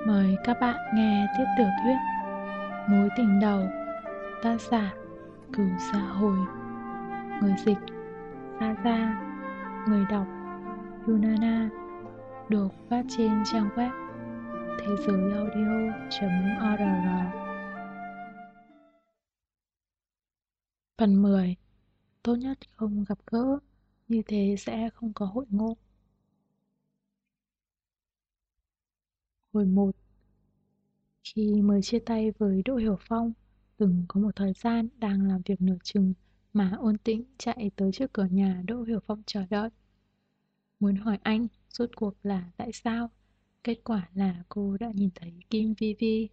Mời các bạn nghe tiếp tiểu thuyết Mối tình đầu, tác giả Cửu Sa Hồi, người dịch Sa Sa, người đọc Yunana, được phát trên trang web thế giớiaudio.org. Phần 10. Tốt nhất không gặp gỡ, như thế sẽ không có hội ngộ. Hồi 1. Khi mới chia tay với Đỗ Hiểu Phong, từng có một thời gian đang làm việc nửa chừng mà Ôn Tĩnh chạy tới trước cửa nhà Đỗ Hiểu Phong chờ đợi. Muốn hỏi anh rốt cuộc là tại sao, kết quả là cô đã nhìn thấy Kim Vi Vi.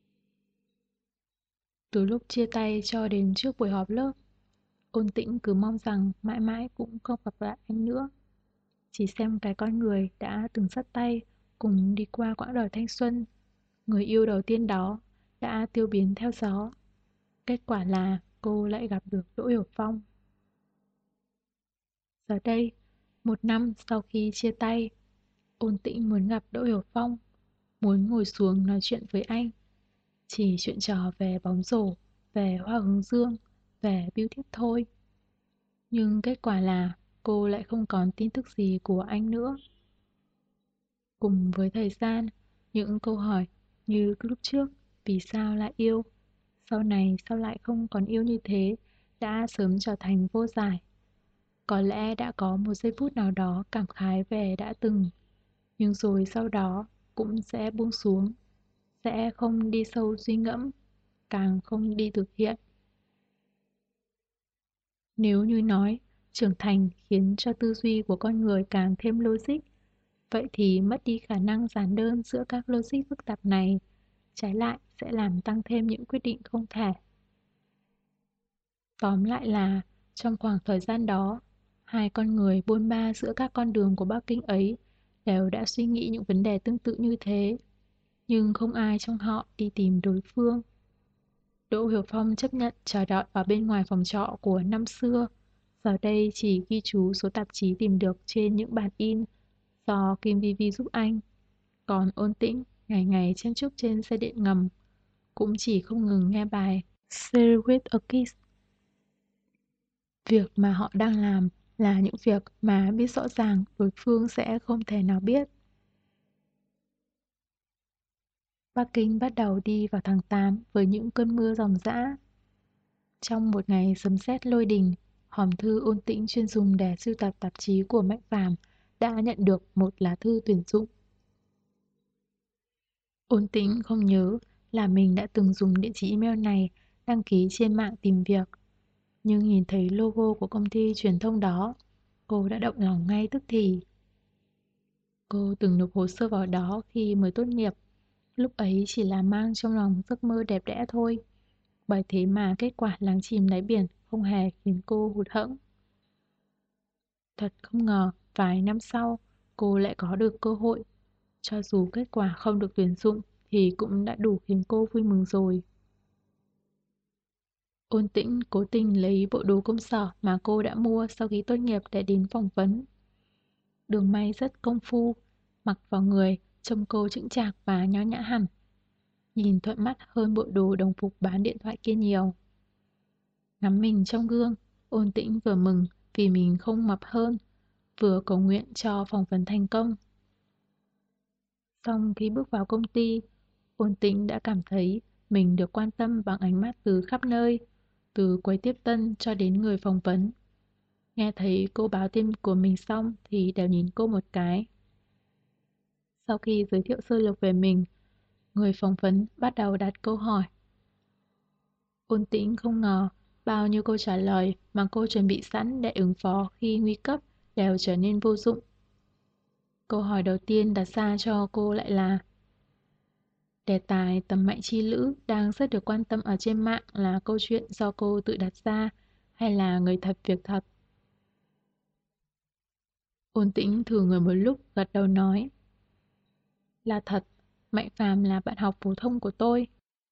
Từ lúc chia tay cho đến trước buổi họp lớp, Ôn Tĩnh cứ mong rằng mãi mãi cũng không gặp lại anh nữa. Chỉ xem cái con người đã từng dắt tay cùng đi qua quãng đời thanh xuân, người yêu đầu tiên đó đã tiêu biến theo gió. Kết quả là cô lại gặp được Đỗ Hiểu Phong. Giờ đây, 1 năm sau khi chia tay, Ôn Tĩnh muốn gặp Đỗ Hiểu Phong, muốn ngồi xuống nói chuyện với anh. Chỉ chuyện trò về bóng rổ, về hoa hướng dương, về bưu thiếp thôi. Nhưng kết quả là cô lại không còn tin tức gì của anh nữa. Cùng với thời gian, những câu hỏi như lúc trước, vì sao lại yêu, sau này sao lại không còn yêu như thế, đã sớm trở thành vô giải. Có lẽ đã có một giây phút nào đó cảm khái về đã từng, nhưng rồi sau đó cũng sẽ buông xuống, sẽ không đi sâu suy ngẫm, càng không đi thực hiện. Nếu như nói, trưởng thành khiến cho tư duy của con người càng thêm logic, vậy thì mất đi khả năng giản đơn giữa các logic phức tạp này, trái lại sẽ làm tăng thêm những quyết định không thể. Tóm lại là, trong khoảng thời gian đó, hai con người bôn ba giữa các con đường của Bắc Kinh ấy đều đã suy nghĩ những vấn đề tương tự như thế, nhưng không ai trong họ đi tìm đối phương. Đỗ Hiểu Phong chấp nhận chờ đợi ở bên ngoài phòng trọ của năm xưa, giờ đây chỉ ghi chú số tạp chí tìm được trên những bản in do Kim Vi Vi giúp anh. Còn Ôn Tĩnh ngày ngày chen chúc trên xe điện ngầm, cũng chỉ không ngừng nghe bài Share with a Kiss. Việc mà họ đang làm là những việc mà biết rõ ràng đối phương sẽ không thể nào biết. Bắc Kinh bắt đầu đi vào tháng 8 với những cơn mưa ròng rã. Trong một ngày sấm sét lôi đình, hòm thư Ôn Tĩnh chuyên dùng để sưu tập tạp chí của Mạnh Phàm đã nhận được một lá thư tuyển dụng. Ôn Tĩnh không nhớ là mình đã từng dùng địa chỉ email này đăng ký trên mạng tìm việc, nhưng nhìn thấy logo của công ty truyền thông đó, cô đã động lòng ngay tức thì. Cô từng nộp hồ sơ vào đó khi mới tốt nghiệp, lúc ấy chỉ là mang trong lòng giấc mơ đẹp đẽ thôi. Bởi thế mà kết quả lắng chìm đáy biển không hề khiến cô hụt hẫng. Thật không ngờ, vài năm sau, cô lại có được cơ hội. Cho dù kết quả không được tuyển dụng thì cũng đã đủ khiến cô vui mừng rồi. Ôn Tĩnh cố tình lấy bộ đồ công sở mà cô đã mua sau khi tốt nghiệp để đến phỏng vấn. Đường may rất công phu, mặc vào người trông cô chững chạc và nho nhã hẳn. Nhìn thuận mắt hơn bộ đồ đồng phục bán điện thoại kia nhiều. Ngắm mình trong gương, Ôn Tĩnh vừa mừng vì mình không mập hơn, vừa cầu nguyện cho phỏng vấn thành công. Xong khi bước vào công ty, Ôn Tĩnh đã cảm thấy mình được quan tâm bằng ánh mắt từ khắp nơi, từ quầy tiếp tân cho đến người phỏng vấn. Nghe thấy cô báo tên của mình xong thì đều nhìn cô một cái. Sau khi giới thiệu sơ lược về mình, người phỏng vấn bắt đầu đặt câu hỏi. Ôn Tĩnh không ngờ bao nhiêu câu trả lời mà cô chuẩn bị sẵn để ứng phó khi nguy cấp đều trở nên vô dụng. Câu hỏi đầu tiên đặt ra cho cô lại là: đề tài tầm mạnh chi lữ đang rất được quan tâm ở trên mạng là câu chuyện do cô tự đặt ra hay là người thật việc thật? Ôn Tĩnh thử người một lúc gật đầu nói: là thật, Mạnh Phàm là bạn học phổ thông của tôi.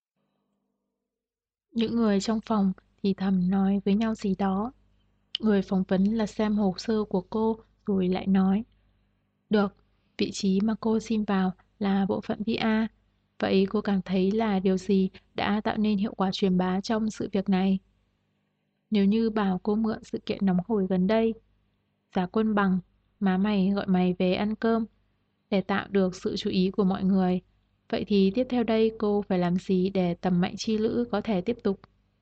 Những người trong phòng thì thầm nói với nhau gì đó. Người phỏng vấn là xem hồ sơ của cô rồi lại nói: được, vị trí mà cô xin vào là bộ phận PR, Vậy cô cảm thấy là điều gì đã tạo nên hiệu quả truyền bá trong sự việc này? Nếu như bảo cô mượn sự kiện nóng hổi gần đây, Giá Quân Bằng, má mày gọi mày về ăn cơm, để tạo được sự chú ý của mọi người, vậy thì tiếp theo đây cô phải làm gì để tầm mạnh chi lữ có thể tiếp tục?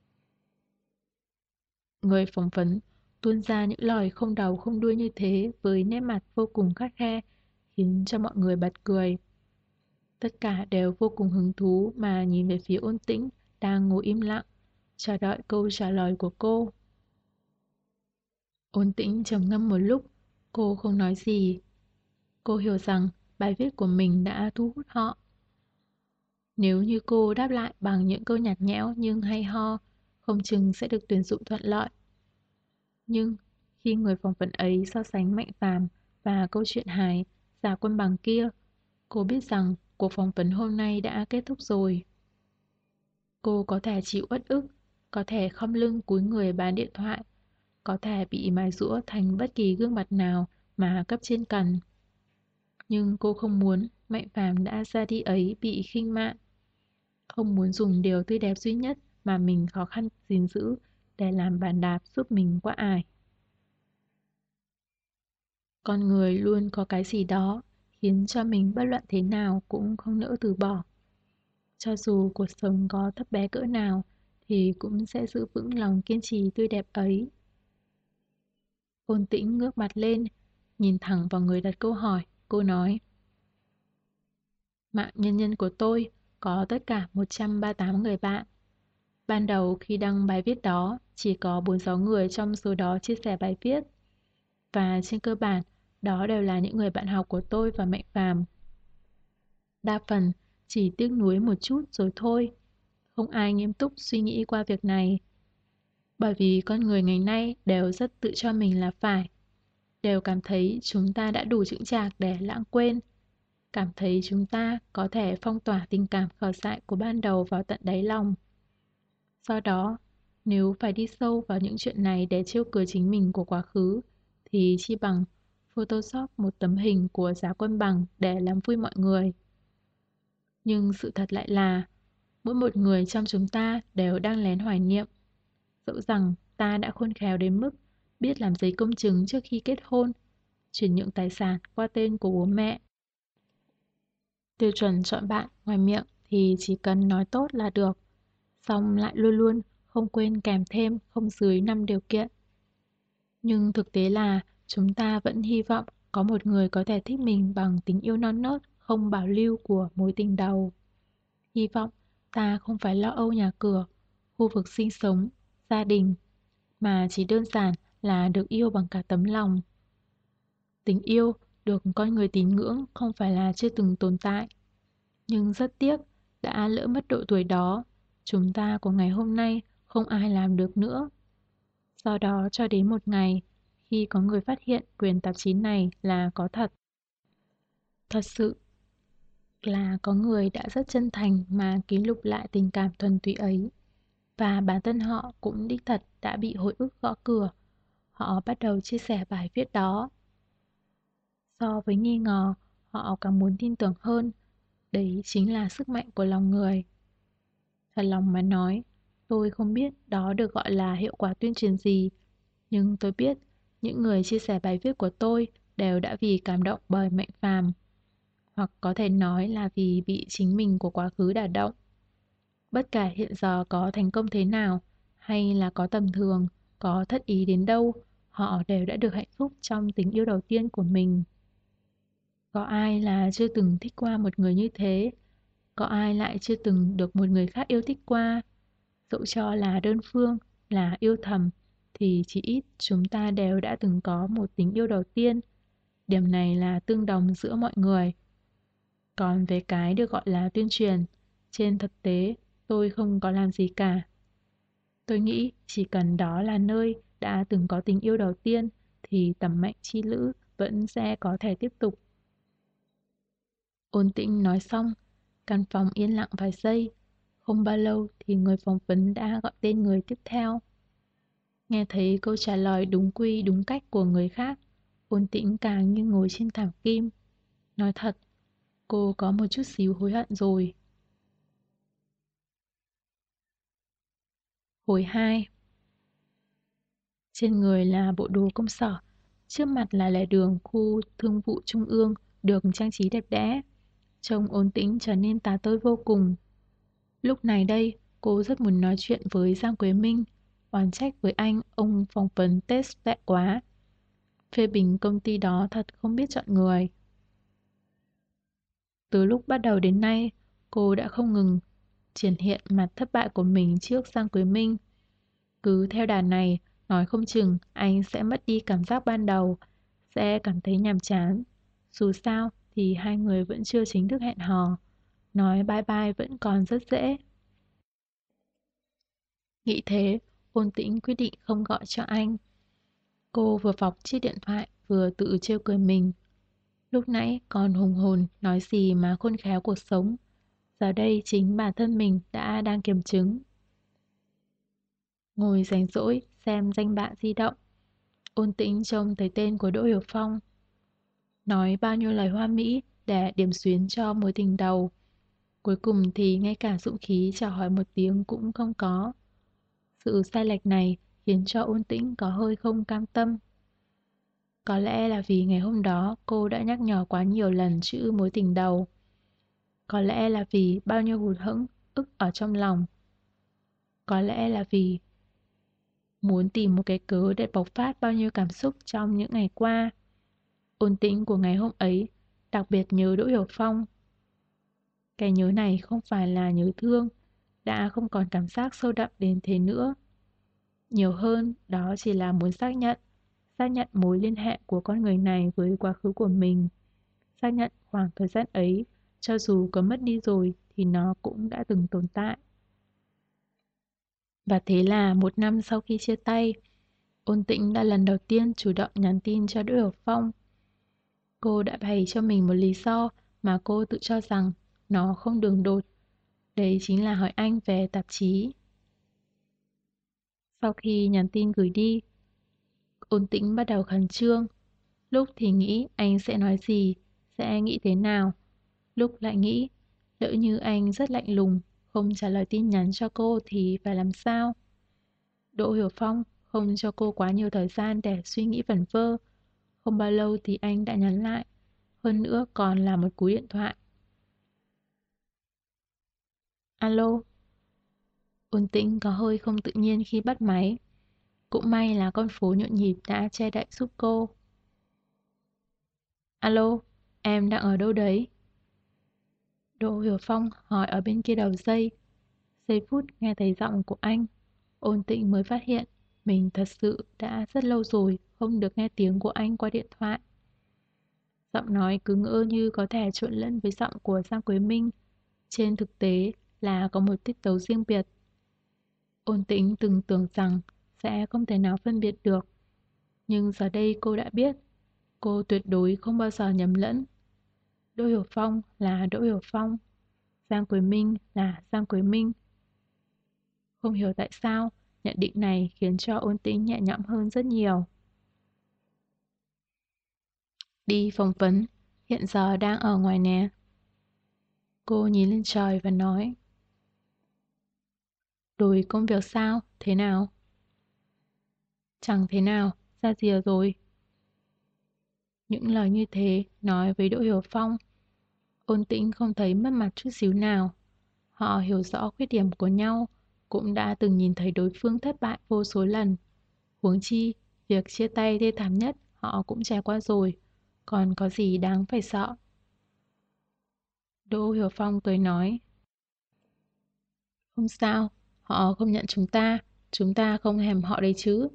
Người phỏng vấn tuôn ra những lời không đầu không đuôi như thế với nét mặt vô cùng khắt khe, khiến cho mọi người bật cười. Tất cả đều vô cùng hứng thú mà nhìn về phía Ôn Tĩnh đang ngồi im lặng, chờ đợi câu trả lời của cô. Ôn Tĩnh trầm ngâm một lúc, cô không nói gì. Cô hiểu rằng bài viết của mình đã thu hút họ. Nếu như cô đáp lại bằng những câu nhạt nhẽo nhưng hay ho, không chừng sẽ được tuyển dụng thuận lợi. Nhưng khi người phỏng vấn ấy so sánh Mạnh Phàm và câu chuyện hài Giả Quân Bằng kia, cô biết rằng cuộc phỏng vấn hôm nay đã kết thúc rồi. Cô có thể chịu uất ức, có thể khom lưng cúi người bán điện thoại, có thể bị mài rũa thành bất kỳ gương mặt nào mà cấp trên cần. Nhưng cô không muốn Mạnh Phàm đã ra đi ấy bị khinh mạn, không muốn dùng điều tươi đẹp duy nhất mà mình khó khăn gìn giữ để làm bàn đạp giúp mình qua ải. Con người luôn có cái gì đó khiến cho mình bất luận thế nào cũng không nỡ từ bỏ. Cho dù cuộc sống có thấp bé cỡ nào thì cũng sẽ giữ vững lòng kiên trì tươi đẹp ấy. Ôn Tĩnh ngước mặt lên, nhìn thẳng vào người đặt câu hỏi, cô nói: Mạng nhân nhân của tôi có tất cả 138 người bạn. Ban đầu khi đăng bài viết đó, chỉ có 46 người trong số đó chia sẻ bài viết. Và trên cơ bản, đó đều là những người bạn học của tôi và Mạnh Phàm. Đa phần chỉ tiếc nuối một chút rồi thôi. Không ai nghiêm túc suy nghĩ qua việc này. Bởi vì con người ngày nay đều rất tự cho mình là phải. Đều cảm thấy chúng ta đã đủ chững chạc để lãng quên. Cảm thấy chúng ta có thể phong tỏa tình cảm khờ dại của ban đầu vào tận đáy lòng. Do đó, nếu phải đi sâu vào những chuyện này để trêu cười chính mình của quá khứ, thì chi bằng Photoshop một tấm hình của Giá Quân Bằng để làm vui mọi người. Nhưng sự thật lại là, mỗi một người trong chúng ta đều đang lén hoài niệm. Dẫu rằng ta đã khôn khéo đến mức biết làm giấy công chứng trước khi kết hôn, chuyển nhượng tài sản qua tên của bố mẹ. Tiêu chuẩn chọn bạn ngoài miệng thì chỉ cần nói tốt là được, xong lại luôn luôn không quên kèm thêm không dưới 5 điều kiện. Nhưng thực tế là chúng ta vẫn hy vọng có một người có thể thích mình bằng tình yêu non nớt, không bảo lưu của mối tình đầu. Hy vọng ta không phải lo âu nhà cửa, khu vực sinh sống, gia đình, mà chỉ đơn giản là được yêu bằng cả tấm lòng. Tình yêu được con người tín ngưỡng không phải là chưa từng tồn tại. Nhưng rất tiếc, đã lỡ mất độ tuổi đó, chúng ta của ngày hôm nay không ai làm được nữa. Do đó cho đến một ngày, khi có người phát hiện quyền tạp chí này là có thật. Thật sự là có người đã rất chân thành mà ký lục lại tình cảm thuần túy ấy. Và bản thân họ cũng đích thật đã bị hồi ức gõ cửa. Họ bắt đầu chia sẻ bài viết đó. So với nghi ngờ, họ càng muốn tin tưởng hơn. Đấy chính là sức mạnh của lòng người. Thật lòng mà nói, tôi không biết đó được gọi là hiệu quả tuyên truyền gì, nhưng tôi biết những người chia sẻ bài viết của tôi đều đã vì cảm động bởi Mạnh Phàm, hoặc có thể nói là vì bị chính mình của quá khứ đả động. Bất kể hiện giờ có thành công thế nào, hay là có tầm thường, có thất ý đến đâu, họ đều đã được hạnh phúc trong tình yêu đầu tiên của mình. Có ai là chưa từng thích qua một người như thế? Có ai lại chưa từng được một người khác yêu thích qua? Dẫu cho là đơn phương, là yêu thầm, thì chỉ ít chúng ta đều đã từng có một tình yêu đầu tiên. Điểm này là tương đồng giữa mọi người. Còn về cái được gọi là tuyên truyền, trên thực tế tôi không có làm gì cả. Tôi nghĩ chỉ cần đó là nơi đã từng có tình yêu đầu tiên thì tầm mạnh chi lữ vẫn sẽ có thể tiếp tục. Ôn Tĩnh nói xong, căn phòng yên lặng vài giây. Không bao lâu thì người phỏng vấn đã gọi tên người tiếp theo. Nghe thấy câu trả lời đúng quy đúng cách của người khác, Ôn Tĩnh càng như ngồi trên thảm kim. Nói thật, cô có một chút xíu hối hận rồi. Hồi 2. Trên người là bộ đồ công sở, trước mặt là lề đường khu thương vụ trung ương được trang trí đẹp đẽ. Trông ôn tĩnh trở nên tà tơi vô cùng. Lúc này đây, cô rất muốn nói chuyện với Giang Quế Minh, oán trách với anh ông phỏng vấn test tệ quá. Phê bình công ty đó thật không biết chọn người. Từ lúc bắt đầu đến nay, cô đã không ngừng triển hiện mặt thất bại của mình trước Giang Quế Minh. Cứ theo đà này, nói không chừng anh sẽ mất đi cảm giác ban đầu, sẽ cảm thấy nhàm chán. Dù sao thì hai người vẫn chưa chính thức hẹn hò, nói bye bye vẫn còn rất dễ. Nghĩ thế, Ôn Tĩnh quyết định không gọi cho anh. Cô vừa vọc chiếc điện thoại vừa tự trêu cười mình. Lúc nãy còn hùng hồn nói gì mà khôn khéo cuộc sống. Giờ đây chính bản thân mình đã đang kiểm chứng. Ngồi rảnh rỗi xem danh bạ di động. Ôn Tĩnh trông thấy tên của Đỗ Hiểu Phong. Nói bao nhiêu lời hoa mỹ để điểm xuyến cho mối tình đầu. Cuối cùng thì ngay cả dũng khí chào hỏi một tiếng cũng không có. Sự sai lệch này khiến cho Ôn Tĩnh có hơi không cam tâm. Có lẽ là vì ngày hôm đó cô đã nhắc nhở quá nhiều lần chữ mối tình đầu. Có lẽ là vì bao nhiêu hụt hẫng, ức ở trong lòng. Có lẽ là vì muốn tìm một cái cớ để bộc phát bao nhiêu cảm xúc trong những ngày qua. Ôn tĩnh của ngày hôm ấy, đặc biệt nhớ Đỗ Hiểu Phong. Cái nhớ này không phải là nhớ thương, đã không còn cảm giác sâu đậm đến thế nữa. Nhiều hơn, đó chỉ là muốn xác nhận mối liên hệ của con người này với quá khứ của mình. Xác nhận khoảng thời gian ấy, cho dù có mất đi rồi thì nó cũng đã từng tồn tại. Và thế là một năm sau khi chia tay, Ôn Tĩnh đã lần đầu tiên chủ động nhắn tin cho Đỗ Hiểu Phong. Cô đã bày cho mình một lý do mà cô tự cho rằng nó không đường đột. Đấy chính là hỏi anh về tạp chí. Sau khi nhắn tin gửi đi, Ôn Tĩnh bắt đầu khẩn trương. Lúc thì nghĩ anh sẽ nói gì, sẽ nghĩ thế nào. Lúc lại nghĩ, lỡ như anh rất lạnh lùng, không trả lời tin nhắn cho cô thì phải làm sao? Đỗ Hiểu Phong không cho cô quá nhiều thời gian để suy nghĩ vẩn vơ. Không bao lâu thì anh đã nhắn lại. Hơn nữa còn là một cú điện thoại. Alo. Ôn Tĩnh có hơi không tự nhiên khi bắt máy. Cũng may là con phố nhộn nhịp đã che đậy giúp cô. Alo, em đang ở đâu đấy? Đỗ Hiểu Phong hỏi ở bên kia đầu dây. Giây phút nghe thấy giọng của anh, Ôn Tĩnh mới phát hiện mình thật sự đã rất lâu rồi không được nghe tiếng của anh qua điện thoại. Giọng nói cứ ngỡ như có thể trộn lẫn với giọng của Giang Quế Minh. Trên thực tế là có một tiết tấu riêng biệt. Ôn Tĩnh từng tưởng rằng sẽ không thể nào phân biệt được. Nhưng giờ đây cô đã biết, cô tuyệt đối không bao giờ nhầm lẫn. Đỗ Hiểu Phong là Đỗ Hiểu Phong, Giang Quế Minh là Giang Quế Minh. Không hiểu tại sao, nhận định này khiến cho Ôn Tĩnh nhẹ nhõm hơn rất nhiều. Đi phỏng vấn, hiện giờ đang ở ngoài nè. Cô nhìn lên trời và nói. Đổi công việc sao? Thế nào? Chẳng thế nào, ra rìa rồi. Những lời như thế nói với Đỗ Hiểu Phong, Ôn Tĩnh không thấy mất mặt chút xíu nào. Họ hiểu rõ khuyết điểm của nhau, cũng đã từng nhìn thấy đối phương thất bại vô số lần. Huống chi, việc chia tay thê thảm nhất họ cũng trải qua rồi, còn có gì đáng phải sợ. Đỗ Hiểu Phong cười nói, không sao, họ không nhận chúng ta không hèm họ đấy chứ.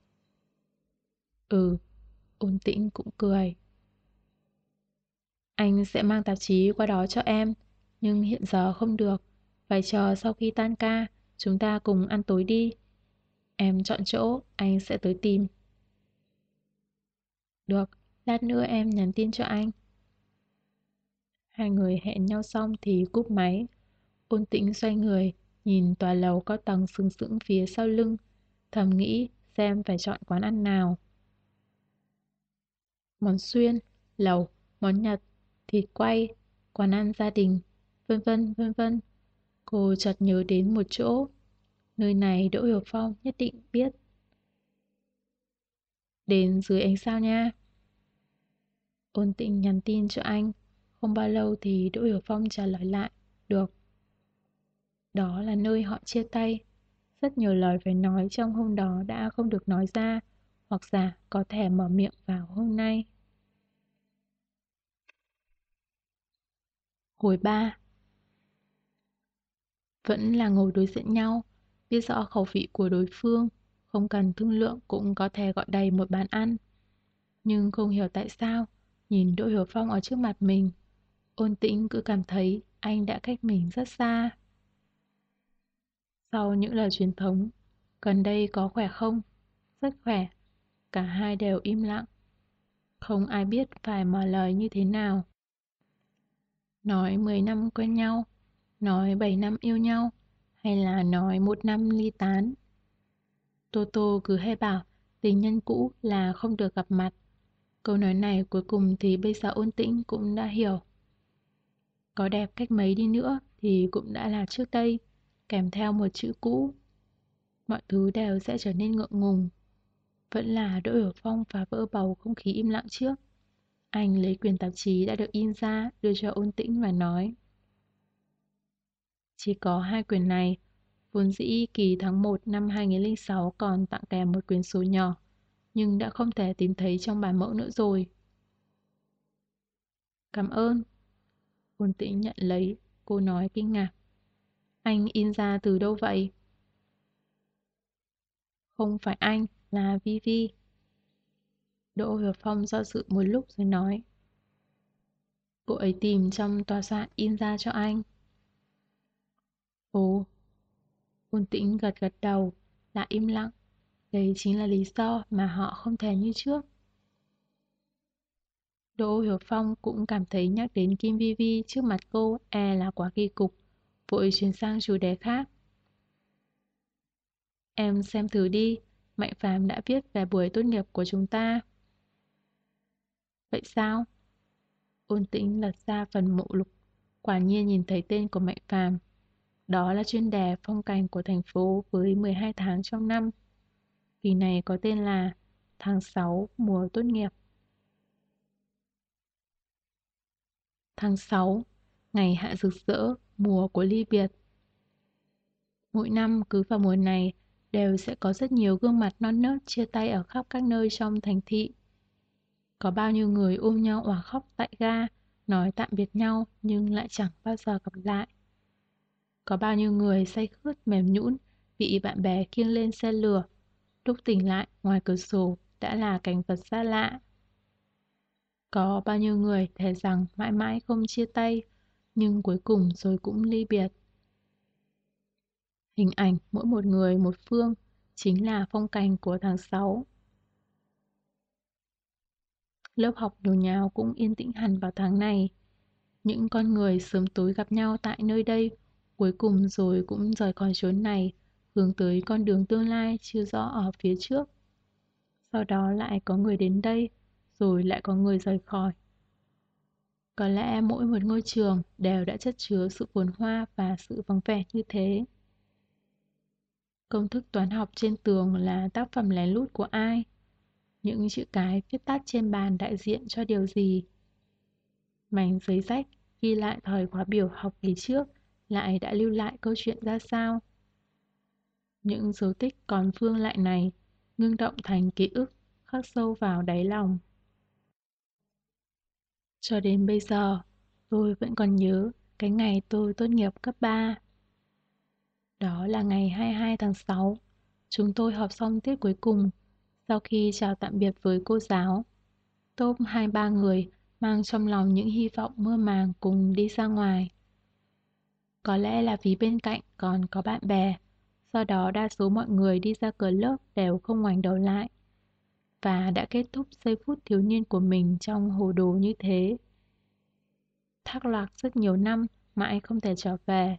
Ừ, Ôn Tĩnh cũng cười. Anh sẽ mang tạp chí qua đó cho em, nhưng hiện giờ không được. Phải chờ sau khi tan ca, chúng ta cùng ăn tối đi. Em chọn chỗ, anh sẽ tới tìm. Được, lát nữa em nhắn tin cho anh. Hai người hẹn nhau xong thì cúp máy. Ôn Tĩnh xoay người, nhìn tòa lầu có tầng sừng sững phía sau lưng, thầm nghĩ xem phải chọn quán ăn nào. Món xuyên, lẩu, món Nhật, thịt quay, quán ăn gia đình, vân vân vân vân. Cô chợt nhớ đến một chỗ. Nơi này Đỗ Hiểu Phong nhất định biết. Đến dưới ánh sao nha. Ôn Tĩnh nhắn tin cho anh. Không bao lâu thì Đỗ Hiểu Phong trả lời lại. Được. Đó là nơi họ chia tay. Rất nhiều lời phải nói trong hôm đó đã không được nói ra, hoặc giả có thể mở miệng vào hôm nay. Hồi 3. Vẫn là ngồi đối diện nhau, biết rõ khẩu vị của đối phương, không cần thương lượng cũng có thể gọi đầy một bàn ăn. Nhưng không hiểu tại sao, nhìn Đỗ Hiểu Phong ở trước mặt mình, Ôn Tĩnh cứ cảm thấy anh đã cách mình rất xa. Sau những lời truyền thống, gần đây có khỏe không? Rất khỏe. Cả hai đều im lặng. Không ai biết phải mở lời như thế nào. Nói 10 năm quen nhau, nói 7 năm yêu nhau, hay là nói 1 năm ly tán. Toto cứ hay bảo tình nhân cũ là không được gặp mặt. Câu nói này cuối cùng thì bây giờ Ôn Tĩnh cũng đã hiểu. Có đẹp cách mấy đi nữa thì cũng đã là trước đây, kèm theo một chữ cũ. Mọi thứ đều sẽ trở nên ngượng ngùng. Vẫn là Đỗ Hiểu Phong phá vỡ bầu không khí im lặng trước. Anh lấy quyển tạp chí đã được in ra, đưa cho Ôn Tĩnh và nói: chỉ có 2 quyển này, vốn dĩ kỳ tháng 1 năm 2006 còn tặng kèm một quyển sổ nhỏ, nhưng đã không thể tìm thấy trong bản mẫu nữa rồi. Cảm ơn. Ôn Tĩnh nhận lấy, cô nói kinh ngạc. Anh in ra từ đâu vậy? Không phải anh, là Vivi. Đỗ Hiểu Phong do dự một lúc rồi nói. Cô ấy tìm trong tòa soạn in ra cho anh. Ồ. Ôn Tĩnh gật gật đầu, lại im lặng. Đây chính là lý do mà họ không thể như trước. Đỗ Hiểu Phong cũng cảm thấy nhắc đến Kim Vi Vi trước mặt cô là quá kỳ cục, vội chuyển sang chủ đề khác. Em xem thử đi, Mạnh Phàm đã viết về buổi tốt nghiệp của chúng ta. Vậy sao? Ôn Tĩnh lật ra phần mộ lục, quả nhiên nhìn thấy tên của Mạnh Phàm. Đó là chuyên đề phong cảnh của thành phố với 12 tháng trong năm. Kỳ này có tên là tháng 6 mùa tốt nghiệp. Tháng 6, ngày hạ rực rỡ, mùa của ly biệt. Mỗi năm cứ vào mùa này đều sẽ có rất nhiều gương mặt non nớt chia tay ở khắp các nơi trong thành thị. Có bao nhiêu người ôm nhau òa khóc tại ga, nói tạm biệt nhau nhưng lại chẳng bao giờ gặp lại. Có bao nhiêu người say khướt mềm nhũn bị bạn bè khiêng lên xe lửa, lúc tỉnh lại ngoài cửa sổ đã là cảnh vật xa lạ. Có bao nhiêu người thề rằng mãi mãi không chia tay, nhưng cuối cùng rồi cũng ly biệt. Hình ảnh mỗi một người một phương chính là phong cảnh của tháng 6. Lớp học nhồi nháo cũng yên tĩnh hẳn vào tháng này. Những con người sớm tối gặp nhau tại nơi đây, cuối cùng rồi cũng rời khỏi chốn này, hướng tới con đường tương lai chưa rõ ở phía trước. Sau đó lại có người đến đây, rồi lại có người rời khỏi. Có lẽ mỗi một ngôi trường đều đã chất chứa sự phồn hoa và sự vắng vẻ như thế. Công thức toán học trên tường là tác phẩm lén lút của ai? Những chữ cái viết tắt trên bàn đại diện cho điều gì? Mảnh giấy rách ghi lại thời khóa biểu học kỳ trước lại đã lưu lại câu chuyện ra sao? Những dấu tích còn vương lại này ngưng động thành ký ức khắc sâu vào đáy lòng. Cho đến bây giờ, tôi vẫn còn nhớ cái ngày tôi tốt nghiệp cấp 3. Đó là ngày 22 tháng 6. Chúng tôi họp xong tiết cuối cùng. Sau khi chào tạm biệt với cô giáo, top 2-3 người mang trong lòng những hy vọng mơ màng cùng đi ra ngoài. Có lẽ là vì bên cạnh còn có bạn bè, do đó đa số mọi người đi ra cửa lớp đều không ngoảnh đầu lại và đã kết thúc giây phút thiếu niên của mình trong hồ đồ như thế. Thác loạc rất nhiều năm mãi không thể trở về.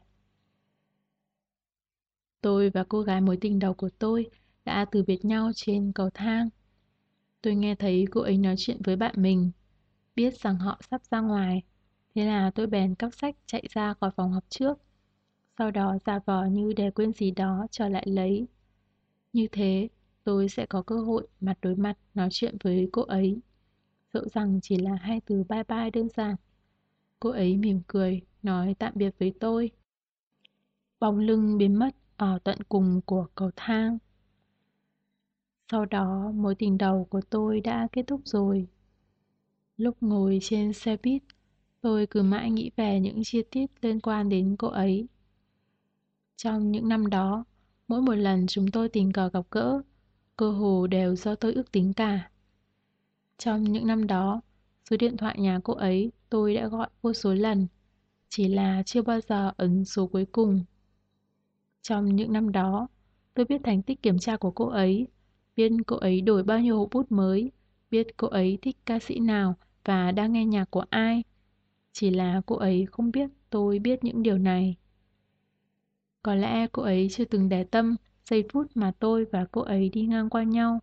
Tôi và cô gái mối tình đầu của tôi đã từ biệt nhau trên cầu thang. Tôi nghe thấy cô ấy nói chuyện với bạn mình, biết rằng họ sắp ra ngoài. Thế là tôi bèn cắp sách chạy ra khỏi phòng học trước. sau đó giả vờ như để quên gì đó trở lại lấy. Như thế, tôi sẽ có cơ hội mặt đối mặt nói chuyện với cô ấy. Dẫu rằng chỉ là hai từ bye bye đơn giản. Cô ấy mỉm cười, nói tạm biệt với tôi. Bóng lưng biến mất ở tận cùng của cầu thang. Sau đó, mối tình đầu của tôi đã kết thúc rồi. Lúc ngồi trên xe buýt, tôi cứ mãi nghĩ về những chi tiết liên quan đến cô ấy. Trong những năm đó, mỗi một lần chúng tôi tình cờ gặp gỡ, cơ hồ đều do tôi ước tính cả. Trong những năm đó, số điện thoại nhà cô ấy tôi đã gọi vô số lần, chỉ là chưa bao giờ ấn số cuối cùng. Trong những năm đó, tôi biết thành tích kiểm tra của cô ấy, biết cô ấy đổi bao nhiêu hộp bút mới, biết cô ấy thích ca sĩ nào và đang nghe nhạc của ai. Chỉ là cô ấy không biết tôi biết những điều này. Có lẽ cô ấy chưa từng để tâm giây phút mà tôi và cô ấy đi ngang qua nhau.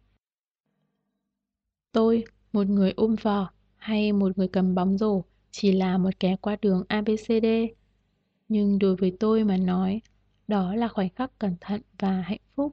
Tôi, một người ôm vò hay một người cầm bóng rổ, chỉ là một kẻ qua đường ABCD. Nhưng đối với tôi mà nói, đó là khoảnh khắc cẩn thận và hạnh phúc.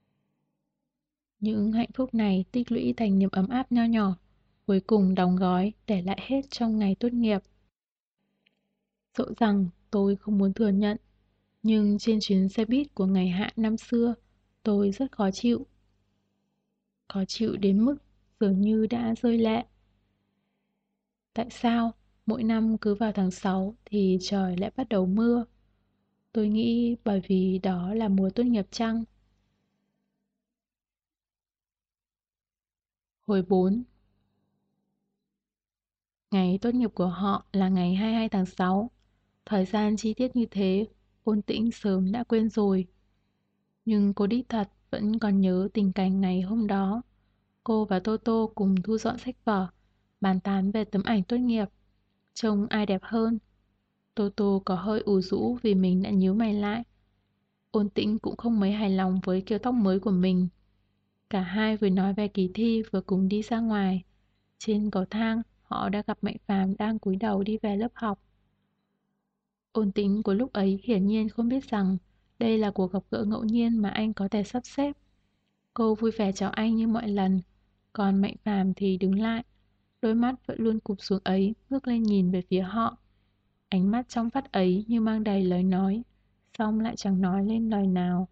Những hạnh phúc này tích lũy thành niềm ấm áp nho nhỏ, cuối cùng đóng gói để lại hết trong ngày tốt nghiệp. Dẫu rằng tôi không muốn thừa nhận, nhưng trên chuyến xe buýt của ngày hạ năm xưa, tôi rất khó chịu. Khó chịu đến mức dường như đã rơi lệ. Tại sao mỗi năm cứ vào tháng 6 thì trời lại bắt đầu mưa? Tôi nghĩ bởi vì đó là mùa tốt nghiệp chăng? Hồi 4. Ngày tốt nghiệp của họ là ngày 22 tháng 6. Thời gian chi tiết như thế, Ôn Tĩnh sớm đã quên rồi. Nhưng cô đích thật vẫn còn nhớ tình cảnh ngày hôm đó. Cô và Toto cùng thu dọn sách vở, bàn tán về tấm ảnh tốt nghiệp. Trông ai đẹp hơn? Toto có hơi ủ rũ vì mình đã nhíu mày lại. Ôn Tĩnh cũng không mấy hài lòng với kiểu tóc mới của mình. Cả hai vừa nói về kỳ thi vừa cùng đi ra ngoài. Trên cầu thang, họ đã gặp Mạnh Phàm đang cúi đầu đi về lớp học. Ôn Tĩnh của lúc ấy hiển nhiên không biết rằng đây là cuộc gặp gỡ ngẫu nhiên mà anh có thể sắp xếp. Cô vui vẻ chào anh như mọi lần, còn Mạnh Phàm thì đứng lại, đôi mắt vẫn luôn cụp xuống ấy, ngước lên nhìn về phía họ. Ánh mắt trong vắt ấy như mang đầy lời nói, xong lại chẳng nói lên lời nào.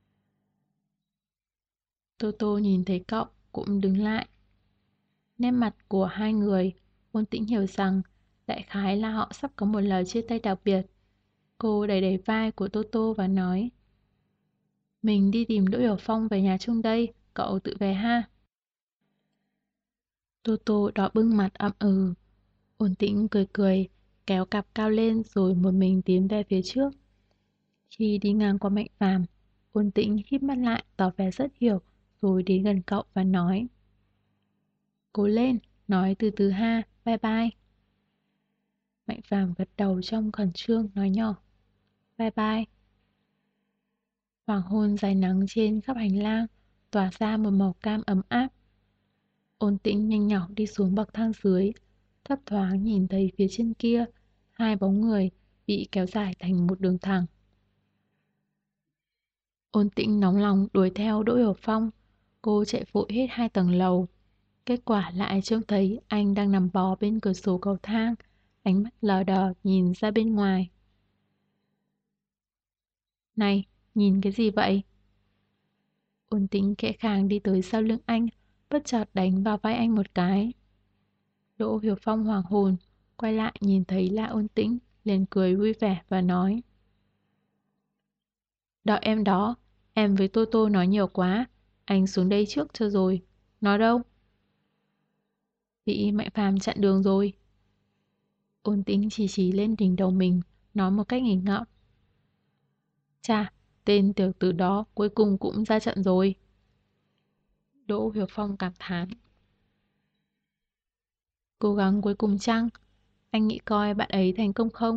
Toto nhìn thấy cậu, cũng đứng lại. Nét mặt của hai người, Ôn Tĩnh hiểu rằng đại khái là họ sắp có một lời chia tay đặc biệt. Cô đẩy đẩy vai của Toto và nói: Mình đi tìm Đỗ Hiểu Phong về nhà chung đây, cậu tự về ha. Toto đỏ bừng mặt ậm ừ. Ôn Tĩnh cười cười, kéo cặp cao lên rồi một mình tiến về phía trước. Khi đi ngang qua Mạnh Phàm, Ôn Tĩnh híp mắt lại tỏ vẻ rất hiểu rồi đến gần cậu và nói: Cố lên, nói từ từ ha, bye bye. Mạnh Phàm gật đầu trong khẩn trương nói nhỏ: Bye bye. Hoàng hôn dài nắng trên khắp hành lang tỏa ra một màu cam ấm áp. Ôn Tĩnh nhanh nhảu đi xuống bậc thang dưới, thấp thoáng nhìn thấy phía trên kia hai bóng người bị kéo dài thành một đường thẳng. Ôn Tĩnh nóng lòng đuổi theo Đỗ Hiểu Phong. Cô chạy vội hết 2 tầng lầu. Kết quả lại trông thấy anh đang nằm bò bên cửa sổ cầu thang, ánh mắt lờ đờ nhìn ra bên ngoài. Này, nhìn cái gì vậy? Ôn Tĩnh khẽ khàng đi tới sau lưng anh, bất chợt đánh vào vai anh một cái. Đỗ Hiểu Phong hoàng hồn, quay lại nhìn thấy là Ôn Tĩnh, liền cười vui vẻ và nói: Đợi em đó, em với Toto nói nhiều quá, anh xuống đây trước cho rồi. Nó đâu? Bị Mạnh Phàm chặn đường rồi. Ôn Tĩnh chỉ lên đỉnh đầu mình, nói một cách nghịch ngợm: Chà, tên tiểu tử đó cuối cùng cũng ra trận rồi. Đỗ Hiểu Phong cảm thán: Cố gắng cuối cùng chăng? Anh nghĩ coi bạn ấy thành công không?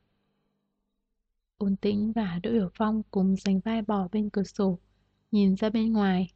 Ôn Tĩnh và Đỗ Hiểu Phong cùng sánh vai bò bên cửa sổ, nhìn ra bên ngoài.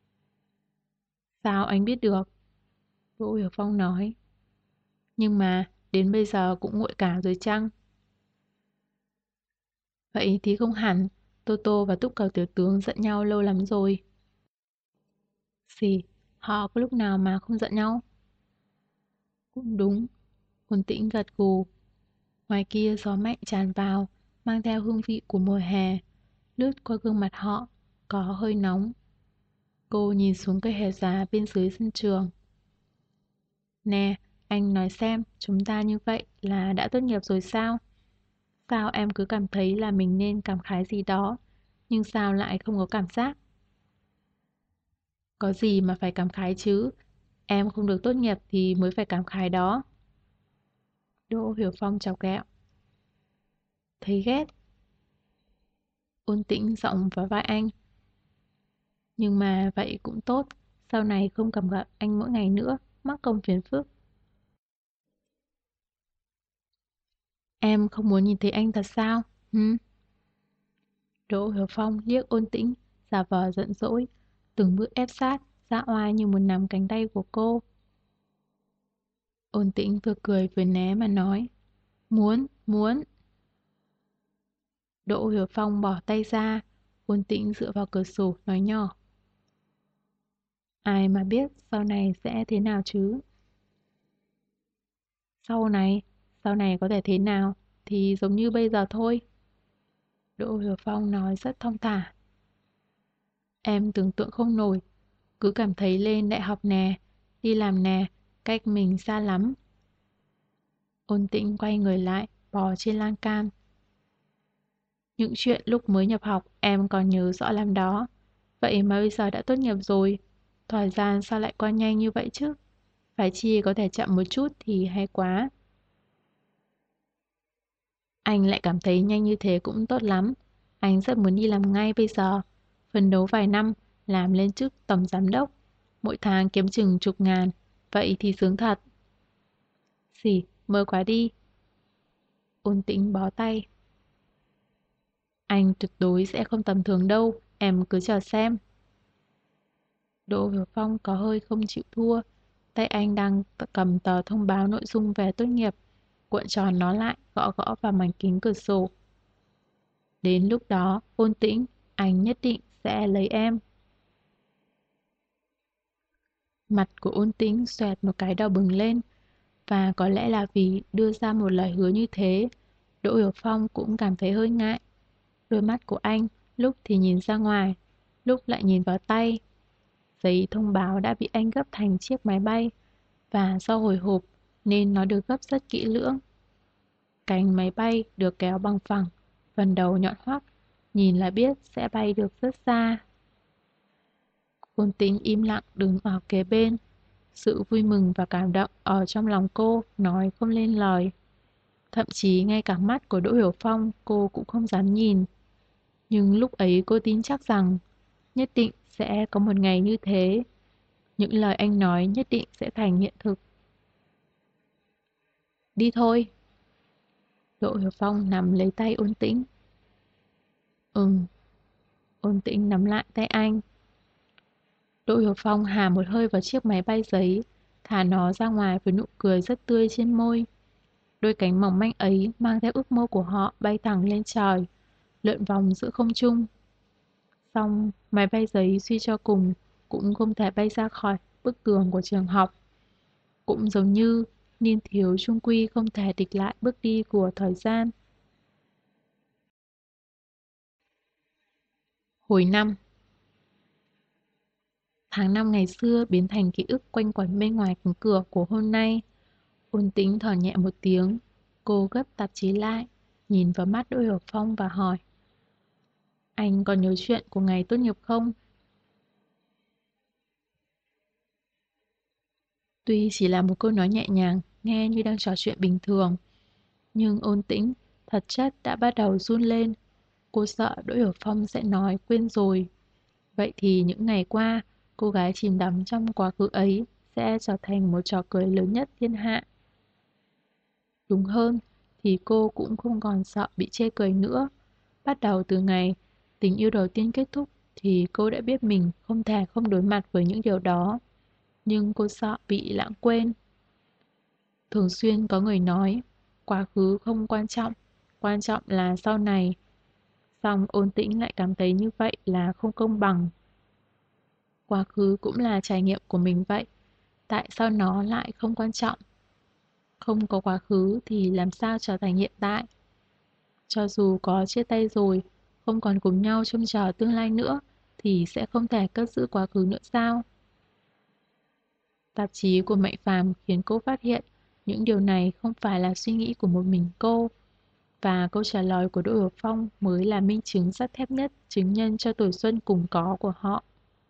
Sao anh biết được? Đỗ Hiểu Phong nói. Nhưng mà đến bây giờ cũng nguội cả rồi chăng? Vậy thì không hẳn, Toto và Túc Cầu tiểu tướng giận nhau lâu lắm rồi. Gì? Họ có lúc nào mà không giận nhau? Cũng đúng, Ôn Tĩnh gật gù. Ngoài kia gió mạnh tràn vào, mang theo hương vị của mùa hè, lướt qua gương mặt họ, có hơi nóng. Cô nhìn xuống cây hè giá bên dưới sân trường. Nè, anh nói xem, chúng ta như vậy là đã tốt nghiệp rồi sao? Sao em cứ cảm thấy là mình nên cảm khái gì đó, nhưng sao lại không có cảm giác? Có gì mà phải cảm khái chứ? Em không được tốt nghiệp thì mới phải cảm khái đó. Đỗ Hiểu Phong chọc ghẹo. Thấy ghét. Ôn Tĩnh giọng vào vai anh. Nhưng mà vậy cũng tốt. Sau này không cầm gặp anh mỗi ngày nữa, mắc công phiền phức. Em không muốn nhìn thấy anh thật sao? Hử? Đỗ Hiểu Phong liếc Ôn Tĩnh, giả vờ giận dỗi, từng bước ép sát, ra oai như muốn nắm cánh tay của cô. Ôn Tĩnh vừa cười vừa né mà nói. Muốn, muốn. Đỗ Hiểu Phong bỏ tay ra, Ôn Tĩnh dựa vào cửa sổ nói nhỏ. Ai mà biết sau này sẽ thế nào chứ? Sau này, sau này có thể thế nào thì giống như bây giờ thôi. Đỗ Hiểu Phong nói rất thong thả. Em tưởng tượng không nổi, cứ cảm thấy lên đại học nè, đi làm nè, cách mình xa lắm. Ôn Tĩnh quay người lại, bò trên lan can. Những chuyện lúc mới nhập học em còn nhớ rõ lắm đó. Vậy mà bây giờ đã tốt nghiệp rồi. Thời gian sao lại qua nhanh như vậy chứ? Phải chi có thể chậm một chút thì hay quá. Anh lại cảm thấy nhanh như thế cũng tốt lắm. Anh rất muốn đi làm ngay bây giờ. Phấn đấu vài năm, làm lên chức tổng giám đốc. Mỗi tháng kiếm chừng chục ngàn. Vậy thì sướng thật. Xỉ, mơ quá đi. Ôn Tĩnh bó tay. Anh tuyệt đối sẽ không tầm thường đâu. Em cứ chờ xem. Đỗ Hiểu Phong có hơi không chịu thua. Tay anh đang cầm tờ thông báo nội dung về tốt nghiệp. Cuộn tròn nó lại, gõ gõ vào mảnh kính cửa sổ. Đến lúc đó, Ôn Tĩnh, anh nhất định sẽ lấy em. Mặt của Ôn Tĩnh xoẹt một cái đỏ bừng lên, và có lẽ là vì đưa ra một lời hứa như thế, Đỗ Hiểu Phong cũng cảm thấy hơi ngại. Đôi mắt của anh lúc thì nhìn ra ngoài, lúc lại nhìn vào tay. Giấy thông báo đã bị anh gấp thành chiếc máy bay, và do hồi hộp nên nó được gấp rất kỹ lưỡng. Cánh máy bay được kéo bằng phẳng, phần đầu nhọn hoắt, nhìn là biết sẽ bay được rất xa. Ôn Tĩnh im lặng đứng ở kế bên. Sự vui mừng và cảm động ở trong lòng cô nói không lên lời. Thậm chí ngay cả mắt của Đỗ Hiểu Phong cô cũng không dám nhìn. Nhưng lúc ấy cô tin chắc rằng nhất định sẽ có một ngày như thế. Những lời anh nói nhất định sẽ thành hiện thực. Đi thôi. Đỗ Hiểu Phong nắm lấy tay Ôn Tĩnh. Ừm. Ôn Tĩnh nắm lại tay anh. Đỗ Hiểu Phong hà một hơi vào chiếc máy bay giấy, thả nó ra ngoài với nụ cười rất tươi trên môi. Đôi cánh mỏng manh ấy mang theo ước mơ của họ bay thẳng lên trời, lượn vòng giữa không trung. Xong, máy bay giấy suy cho cùng cũng không thể bay ra khỏi bức tường của trường học. Cũng giống như niên thiếu chung quy không thể địch lại bước đi của thời gian. Hồi năm, tháng năm ngày xưa biến thành ký ức quanh quẩn bên ngoài cánh cửa của hôm nay. Ôn Tĩnh thở nhẹ một tiếng, cô gấp tạp chí lại, nhìn vào mắt Đỗ Hiểu Phong và hỏi. Anh còn nhớ chuyện của ngày tốt nghiệp không? Tuy chỉ là một câu nói nhẹ nhàng, nghe như đang trò chuyện bình thường, nhưng Ôn Tĩnh thật chất đã bắt đầu run lên. Cô sợ Đỗ Hiểu Phong sẽ nói quên rồi. Vậy thì những ngày qua, cô gái chìm đắm trong quá khứ ấy sẽ trở thành một trò cười lớn nhất thiên hạ. Đúng hơn, thì cô cũng không còn sợ bị chê cười nữa. Bắt đầu từ ngày tình yêu đầu tiên kết thúc thì cô đã biết mình không thể không đối mặt với những điều đó. Nhưng cô sợ bị lãng quên. Thường xuyên có người nói, quá khứ không quan trọng là sau này. Xong Ôn Tĩnh lại cảm thấy như vậy là không công bằng. Quá khứ cũng là trải nghiệm của mình vậy. Tại sao nó lại không quan trọng? Không có quá khứ thì làm sao trở thành hiện tại? Cho dù có chia tay rồi, không còn cùng nhau trông chờ tương lai nữa, thì sẽ không thể cất giữ quá khứ nữa sao? Tạp chí của Mạnh Phàm khiến cô phát hiện những điều này không phải là suy nghĩ của một mình cô, và câu trả lời của Đỗ Hiểu Phong mới là minh chứng sắt thép nhất chứng nhân cho tuổi xuân cùng có của họ.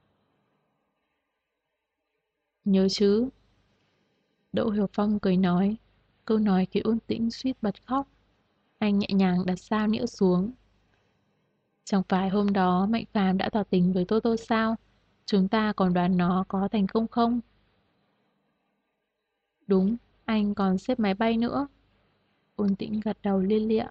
Nhớ chứ? Đỗ Hiểu Phong cười nói, câu nói khiến Ôn Tĩnh suýt bật khóc. Anh nhẹ nhàng đặt dao nĩa xuống. Chẳng phải hôm đó Mạnh Phàm đã tỏ tình với Tô Tô sao? Chúng ta còn đoán nó có thành công không? Đúng, anh còn xếp máy bay nữa. Ôn Tĩnh gật đầu lia lịa.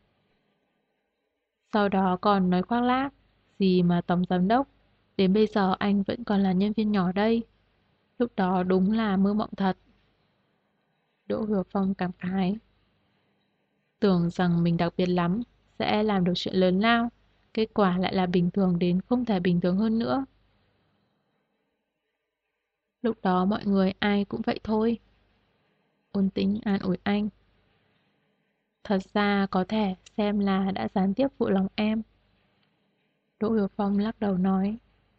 Sau đó còn nói khoác lác, gì mà tổng giám đốc, đến bây giờ anh vẫn còn là nhân viên nhỏ đây. Lúc đó đúng là mơ mộng thật. Đỗ Hiểu Phong cảm khái. Tưởng rằng mình đặc biệt lắm, sẽ làm được chuyện lớn lao. Kết quả lại là bình thường đến không thể bình thường hơn nữa. Lúc đó mọi người ai cũng vậy thôi. Ôn Tĩnh an ủi anh. Thật ra có thể xem là đã gián tiếp phụ lòng em. Đỗ Hiểu Phong lắc đầu nói.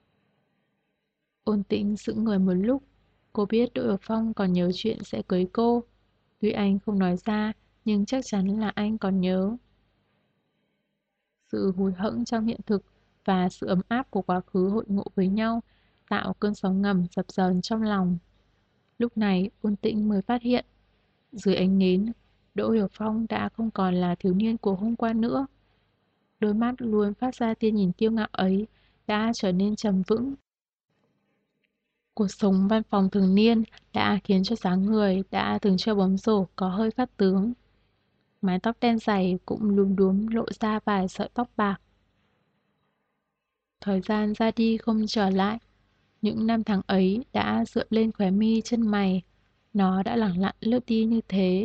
Ôn Tĩnh sững người một lúc. Cô biết Đỗ Hiểu Phong còn nhớ chuyện sẽ cưới cô. Tuy anh không nói ra, nhưng chắc chắn là anh còn nhớ. Sự hụt hẫng trong hiện thực và sự ấm áp của quá khứ hội ngộ với nhau, tạo cơn sóng ngầm dập dờn trong lòng. Lúc này, Ôn Tĩnh mới phát hiện, dưới ánh nến, Đỗ Hiểu Phong đã không còn là thiếu niên của hôm qua nữa. Đôi mắt luôn phát ra tia nhìn kiêu ngạo ấy đã trở nên trầm vững. Cuộc sống văn phòng thường niên đã khiến cho dáng người đã từng chơi bóng rổ có hơi phát tướng. Mái tóc đen dày cũng lúm đúm lộ ra vài sợi tóc bạc. Thời gian ra đi không trở lại. Những năm tháng ấy đã dựa lên khóe mi chân mày. Nó đã lẳng lặng lướt đi như thế.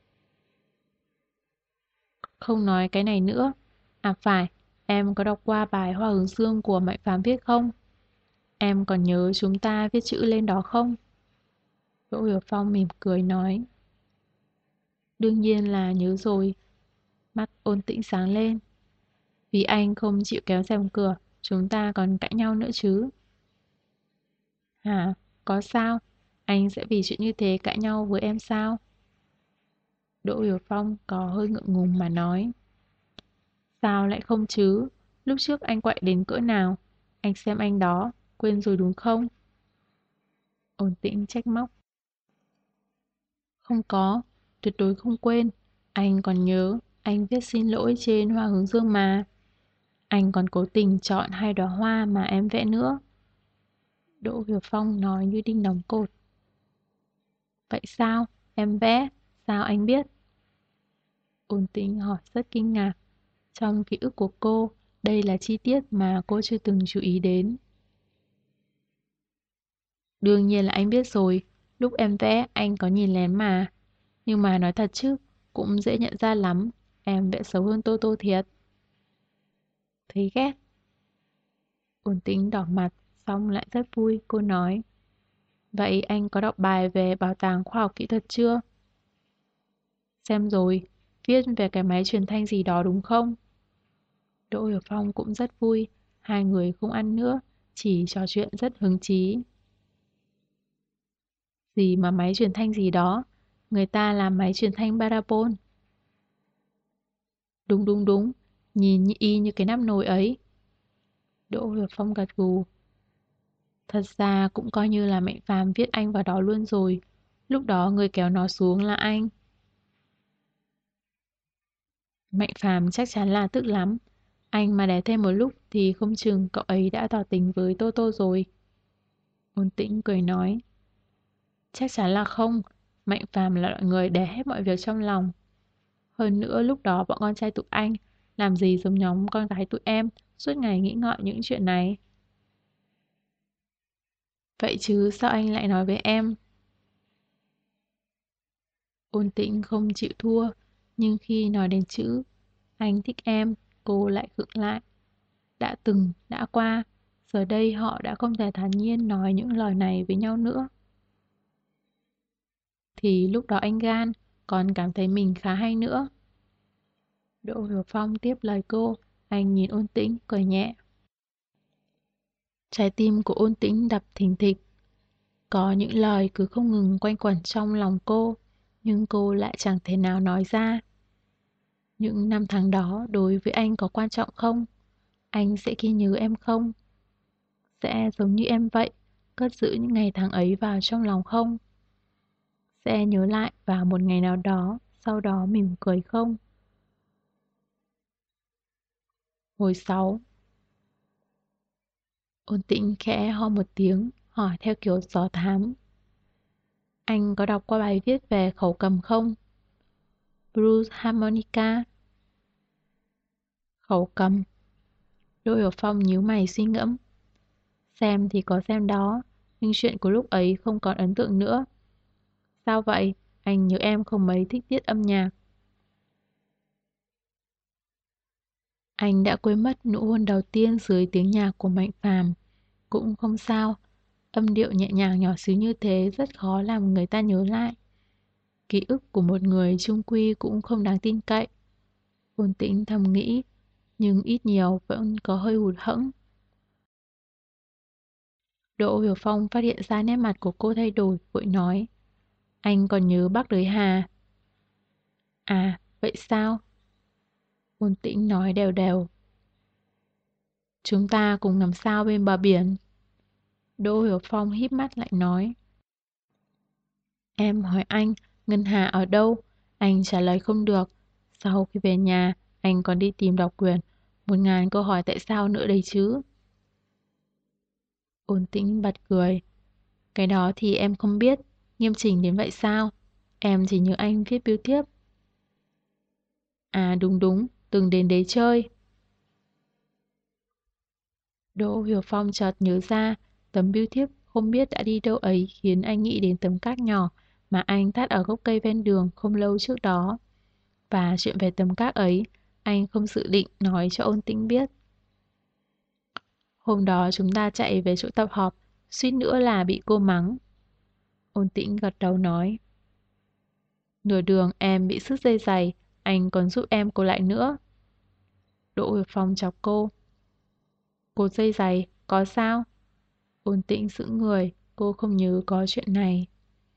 Không nói cái này nữa. À phải, em có đọc qua bài Hoa hướng dương của Mạnh Phàm viết không? Em còn nhớ chúng ta viết chữ lên đó không? Đỗ Hiểu Phong mỉm cười nói. Đương nhiên là nhớ rồi. Mắt Ôn Tĩnh sáng lên. Vì anh không chịu kéo rèm cửa, chúng ta còn cãi nhau nữa chứ. Hả? Có sao? Anh sẽ vì chuyện như thế cãi nhau với em sao? Đỗ Hiểu Phong có hơi ngượng ngùng mà nói. Sao lại không chứ? Lúc trước anh quậy đến cỡ nào? Anh xem anh đó, quên rồi đúng không? Ôn Tĩnh trách móc. Không có, tuyệt đối không quên. Anh còn nhớ, anh viết xin lỗi trên hoa hướng dương mà. Anh còn cố tình chọn 2 đóa hoa mà em vẽ nữa. Đỗ Hiểu Phong nói như đinh đóng cột. Vậy sao? Em vẽ? Sao anh biết? Ôn Tĩnh hỏi rất kinh ngạc. Trong ký ức của cô, đây là chi tiết mà cô chưa từng chú ý đến. Đương nhiên là anh biết rồi. Lúc em vẽ, anh có nhìn lén mà. Nhưng mà nói thật chứ, cũng dễ nhận ra lắm. Em vẽ xấu hơn Tô Tô thiệt. Thấy ghét. Ôn Tĩnh đỏ mặt, xong lại rất vui. Cô nói. Vậy anh có đọc bài về bảo tàng khoa học kỹ thuật chưa? Xem rồi, viết về cái máy truyền thanh gì đó đúng không? Đỗ Hiểu Phong cũng rất vui, hai người không ăn nữa, chỉ trò chuyện rất hứng chí. Gì mà máy truyền thanh gì đó, người ta làm máy truyền thanh parabol. Đúng đúng đúng, nhìn như y như cái nắp nồi ấy. Đỗ Hiểu Phong gật gù. Thật ra cũng coi như là Mạnh Phàm viết anh vào đó luôn rồi. Lúc đó người kéo nó xuống là anh. Mạnh Phàm chắc chắn là tức lắm. Anh mà để thêm một lúc thì không chừng cậu ấy đã tỏ tình với Tô Tô rồi. Ôn Tĩnh cười nói. Chắc chắn là không. Mạnh Phàm là loại người để hết mọi việc trong lòng. Hơn nữa lúc đó bọn con trai tụi anh làm gì giống nhóm con gái tụi em suốt ngày nghĩ ngợi những chuyện này. Vậy chứ sao anh lại nói với em? Ôn Tĩnh không chịu thua, nhưng khi nói đến chữ anh thích em Cô lại khựng lại. Đã từng, đã qua, giờ đây họ đã không thể thản nhiên nói những lời này với nhau nữa. Thì lúc đó anh gan, còn cảm thấy mình khá hay nữa. Đỗ Hiểu Phong tiếp lời cô, anh nhìn Ôn Tĩnh, cười nhẹ. Trái tim của Ôn Tĩnh đập thình thịch. Có những lời cứ không ngừng quanh quẩn trong lòng cô, nhưng cô lại chẳng thể nào nói ra. Những năm tháng đó đối với anh có quan trọng không? Anh sẽ ghi nhớ em không? Sẽ giống như em vậy, cất giữ những ngày tháng ấy vào trong lòng không? Sẽ nhớ lại vào một ngày nào đó, sau đó mỉm cười không? Hồi 6. Ôn Tĩnh khẽ ho một tiếng, hỏi theo kiểu gió thám. Anh có đọc qua bài viết về khẩu cầm không? Blues harmonica. Khẩu cầm. Đỗ Hiểu Phong nhíu mày suy ngẫm. Xem thì có xem đó, nhưng chuyện của lúc ấy không còn ấn tượng nữa. Sao vậy? Anh nhớ em không mấy thích viết âm nhạc. Anh đã quên mất nụ hôn đầu tiên dưới tiếng nhạc của Mạnh Phàm. Cũng không sao, âm điệu nhẹ nhàng nhỏ xíu như thế rất khó làm người ta nhớ lại. Ký ức của một người chung quy cũng không đáng tin cậy. Ôn Tĩnh thầm nghĩ, nhưng ít nhiều vẫn có hơi hụt hẫng. Đỗ Hiểu Phong phát hiện ra nét mặt của cô thay đổi, vội nói. Anh còn nhớ bác Đới Hà. À, vậy sao? Ôn Tĩnh nói đều đều. Chúng ta cùng ngắm sao bên bờ biển. Đỗ Hiểu Phong híp mắt lại nói. Em hỏi anh, Ngân Hà ở đâu? Anh trả lời không được. Sau khi về nhà, anh còn đi tìm đọc quyển 1000 câu hỏi tại sao nữa đây chứ? Ôn Tĩnh bật cười. Cái đó thì em không biết, nghiêm chỉnh đến vậy sao? Em chỉ nhớ anh viết biêu thiếp. À đúng đúng, từng đến đấy chơi. Đỗ Hiểu Phong chợt nhớ ra, tấm bưu thiếp không biết đã đi đâu ấy khiến anh nghĩ đến tấm cát nhỏ mà anh thắt ở gốc cây ven đường không lâu trước đó. Và chuyện về tấm cát ấy, anh không dự định nói cho Ôn Tĩnh biết. Hôm đó chúng ta chạy về chỗ tập họp, suýt nữa là bị cô mắng. Ôn Tĩnh gật đầu nói. Nửa đường em bị sứt dây giày, anh còn giúp em cô lại nữa. Đỗ Hiểu Phong chọc cô. Cột dây giày, có sao? Ôn Tĩnh sững người, cô không nhớ có chuyện này.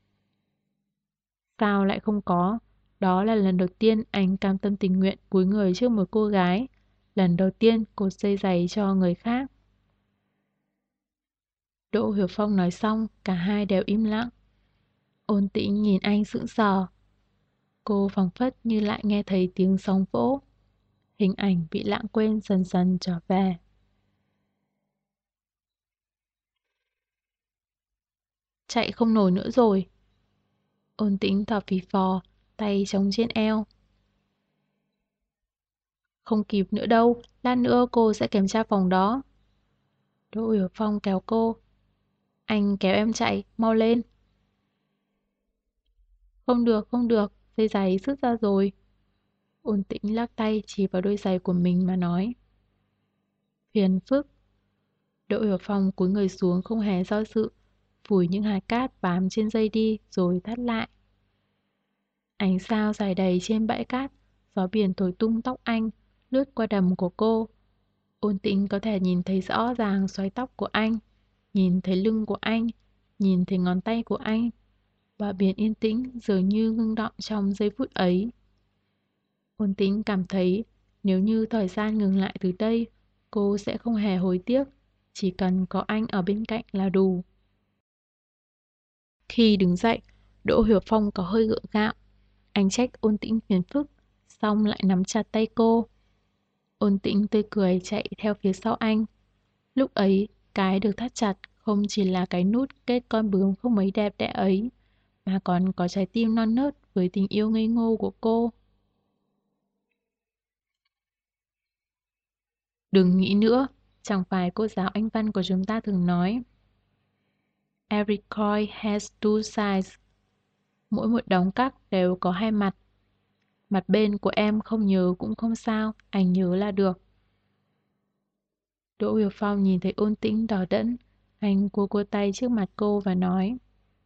Sao lại không có? Đó là lần đầu tiên anh cam tâm tình nguyện cúi người trước một cô gái. Lần đầu tiên cột dây giày cho người khác. Đỗ Hiểu Phong nói xong, cả hai đều im lặng. Ôn Tĩnh nhìn anh sững sờ. Cô phảng phất như lại nghe thấy tiếng sóng vỗ. Hình ảnh bị lãng quên dần dần trở về. Chạy không nổi nữa rồi. Ôn Tĩnh thở phì phò, tay chống trên eo. Không kịp nữa đâu, lát nữa cô sẽ kiểm tra phòng đó. Đỗ Hiểu Phong kéo cô. Anh kéo em chạy, mau lên. Không được, không được, dây giày sứt ra rồi. Ôn Tĩnh lắc tay chỉ vào đôi giày của mình mà nói. Phiền phức. Đỗ Hiểu Phong cúi người xuống không hề do dự, phủi những hạt cát bám trên dây đi rồi thắt lại. Ánh sao dài đầy trên bãi cát, gió biển thổi tung tóc anh, lướt qua đầm của cô. Ôn Tĩnh có thể nhìn thấy rõ ràng xoáy tóc của anh, nhìn thấy lưng của anh, nhìn thấy ngón tay của anh. Và biển yên tĩnh dường như ngưng đọng trong giây phút ấy. Ôn Tĩnh cảm thấy nếu như thời gian ngừng lại từ đây, cô sẽ không hề hối tiếc, chỉ cần có anh ở bên cạnh là đủ. Khi đứng dậy, Đỗ Hiểu Phong có hơi gượng gạo. Anh trách Ôn Tĩnh phiền phức, xong lại nắm chặt tay cô. Ôn Tĩnh tươi cười chạy theo phía sau anh. Lúc ấy, cái được thắt chặt không chỉ là cái nút kết con bướm không mấy đẹp đẽ ấy, mà còn có trái tim non nớt với tình yêu ngây ngô của cô. Đừng nghĩ nữa, chẳng phải cô giáo Anh văn của chúng ta thường nói Every coin has two sides. Mỗi một đống cát đều có hai mặt. Mặt bên của em không nhớ cũng không sao, anh nhớ là được. Đỗ Hiểu Phong nhìn thấy Ôn Tĩnh đỏ đẫn, anh cua cua tay trước mặt cô và nói.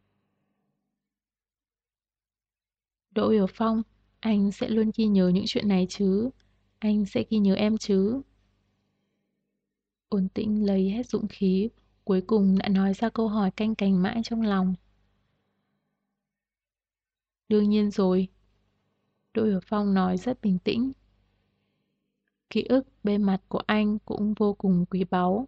Đỗ Hiểu Phong, anh sẽ luôn ghi nhớ những chuyện này chứ, anh sẽ ghi nhớ em chứ. Ôn Tĩnh lấy hết dũng khí, cuối cùng đã nói ra câu hỏi canh cánh mãi trong lòng. Đương nhiên rồi, Đỗ Hiểu Phong nói rất bình tĩnh. Ký ức bên mặt của anh cũng vô cùng quý báu.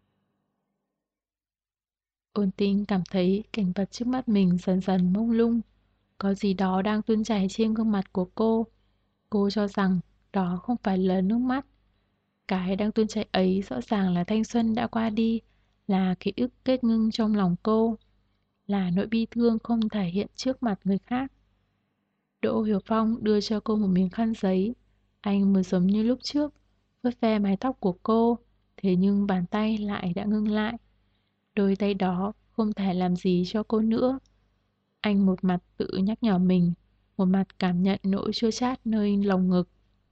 Ôn Tĩnh cảm thấy cảnh vật trước mắt mình dần dần mông lung. Có gì đó đang tuôn chảy trên gương mặt của cô. Cô cho rằng đó không phải là nước mắt. Cái đang tuôn chảy ấy rõ ràng là thanh xuân đã qua đi, là ký ức kết ngưng trong lòng cô, là nỗi bi thương không thể hiện trước mặt người khác. Đỗ Hiểu Phong đưa cho cô một miếng khăn giấy. Anh mới giống như lúc trước, vuốt ve mái tóc của cô, thế nhưng bàn tay lại đã ngưng lại. Đôi tay đó không thể làm gì cho cô nữa. Anh một mặt tự nhắc nhở mình, một mặt cảm nhận nỗi chua chát nơi lồng ngực.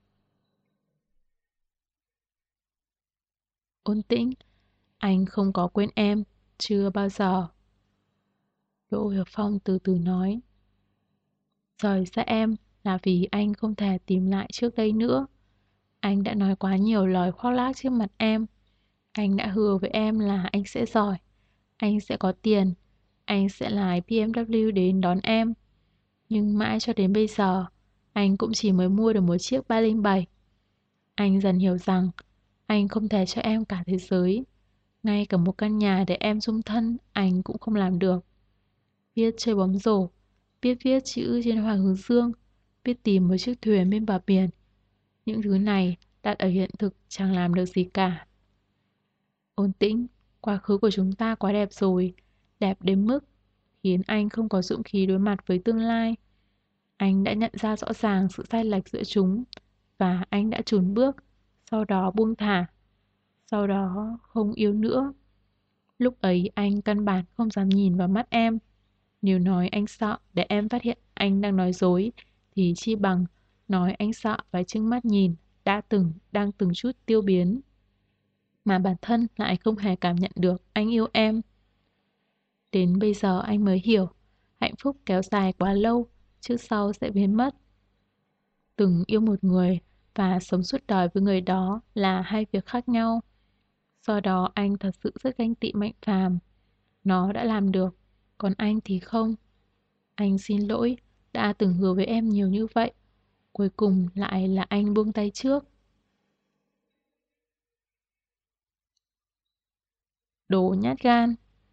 Ôn Tĩnh, anh không có quên em, chưa bao giờ. Đỗ Hiểu Phong từ từ nói. Rời xa em là vì anh không thể tìm lại trước đây nữa. Anh đã nói quá nhiều lời khoác lác trước mặt em. Anh đã hứa với em là anh sẽ giỏi, anh sẽ có tiền, anh sẽ lái BMW đến đón em. Nhưng mãi cho đến bây giờ, anh cũng chỉ mới mua được một chiếc 307. Anh dần hiểu rằng anh không thể cho em cả thế giới. Ngay cả một căn nhà để em chung thân anh cũng không làm được. Biết chơi bóng rổ, biết viết chữ trên hoa hướng dương, biết tìm một chiếc thuyền bên bờ biển. Những thứ này đặt ở hiện thực chẳng làm được gì cả. Ôn Tĩnh, quá khứ của chúng ta quá đẹp rồi, đẹp đến mức khiến anh không có dũng khí đối mặt với tương lai. Anh đã nhận ra rõ ràng sự sai lệch giữa chúng và anh đã chùn bước, sau đó buông thả, sau đó không yêu nữa. Lúc ấy anh căn bản không dám nhìn vào mắt em. Nếu nói anh sợ để em phát hiện anh đang nói dối, thì chi bằng nói anh sợ và trừng mắt nhìn đang từng chút tiêu biến. Mà bản thân lại không hề cảm nhận được anh yêu em. Đến bây giờ anh mới hiểu, hạnh phúc kéo dài quá lâu, trước sau sẽ biến mất. Từng yêu một người và sống suốt đời với người đó là hai việc khác nhau. Do đó anh thật sự rất ganh tị Mạnh Phàm. Nó đã làm được, còn anh thì không. Anh xin lỗi, đã từng hứa với em nhiều như vậy. Cuối cùng lại là anh buông tay trước. Đồ nhát gan.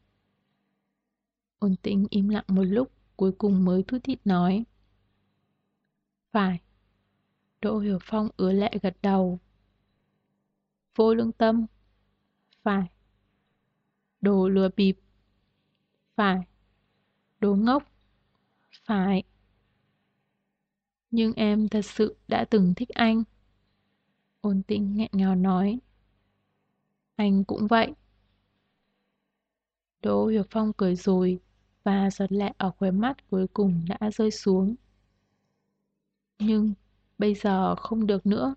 Ôn Tĩnh im lặng một lúc, cuối cùng mới thút thít nói. Phải. Đỗ Hiểu Phong ứa lệ gật đầu. Vô lương tâm. Phải. Đồ lừa bịp. Phải. Đồ ngốc. Phải. Nhưng em thật sự đã từng thích anh. Ôn Tĩnh nghẹn ngào nói. Anh cũng vậy. Đỗ Hiểu Phong cười rồi và giọt lệ ở khóe mắt cuối cùng đã rơi xuống. Nhưng bây giờ không được nữa.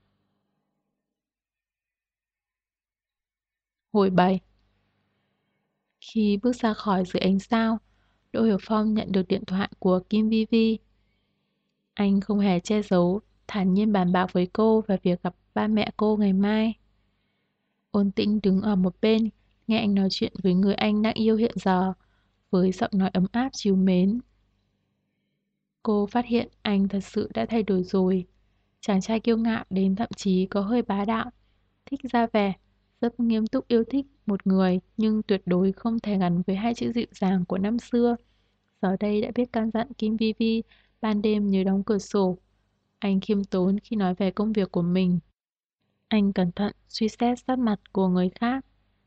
Hồi 7. Khi bước ra khỏi dưới ánh sao, Đỗ Hiểu Phong nhận được điện thoại của Kim Vi Vi. Anh không hề che giấu, thản nhiên bàn bạc với cô về việc gặp ba mẹ cô ngày mai. Ôn Tĩnh đứng ở một bên, nghe anh nói chuyện với người anh đang yêu hiện giờ, với giọng nói ấm áp trìu mến. Cô phát hiện anh thật sự đã thay đổi rồi. Chàng trai kiêu ngạo đến thậm chí có hơi bá đạo, thích ra vẻ, rất nghiêm túc yêu thích một người nhưng tuyệt đối không thể gắn với hai chữ dịu dàng của năm xưa. Giờ đây đã biết căn dặn Kim Vi Vi ban đêm nhớ đóng cửa sổ. Anh khiêm tốn khi nói về công việc của mình. Anh cẩn thận suy xét sát mặt của người khác.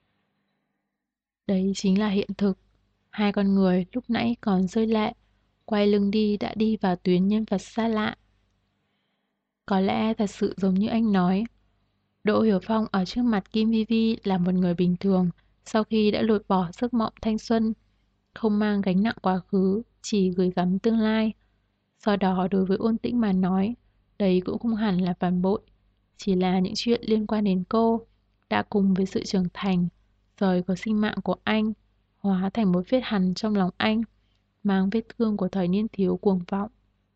Đấy chính là hiện thực. Hai con người lúc nãy còn rơi lệ, quay lưng đi đã đi vào tuyến nhân vật xa lạ. Có lẽ thật sự giống như anh nói, Đỗ Hiểu Phong ở trước mặt Kim Vi Vi là một người bình thường sau khi đã lột bỏ giấc mộng thanh xuân, không mang gánh nặng quá khứ, chỉ gửi gắm tương lai. Do đó đối với Ôn Tĩnh mà nói, đây cũng không hẳn là phản bội, chỉ là những chuyện liên quan đến cô, đã cùng với sự trưởng thành, rời khỏi sinh mạng của anh, hóa thành một vết hằn trong lòng anh, mang vết thương của thời niên thiếu cuồng vọng.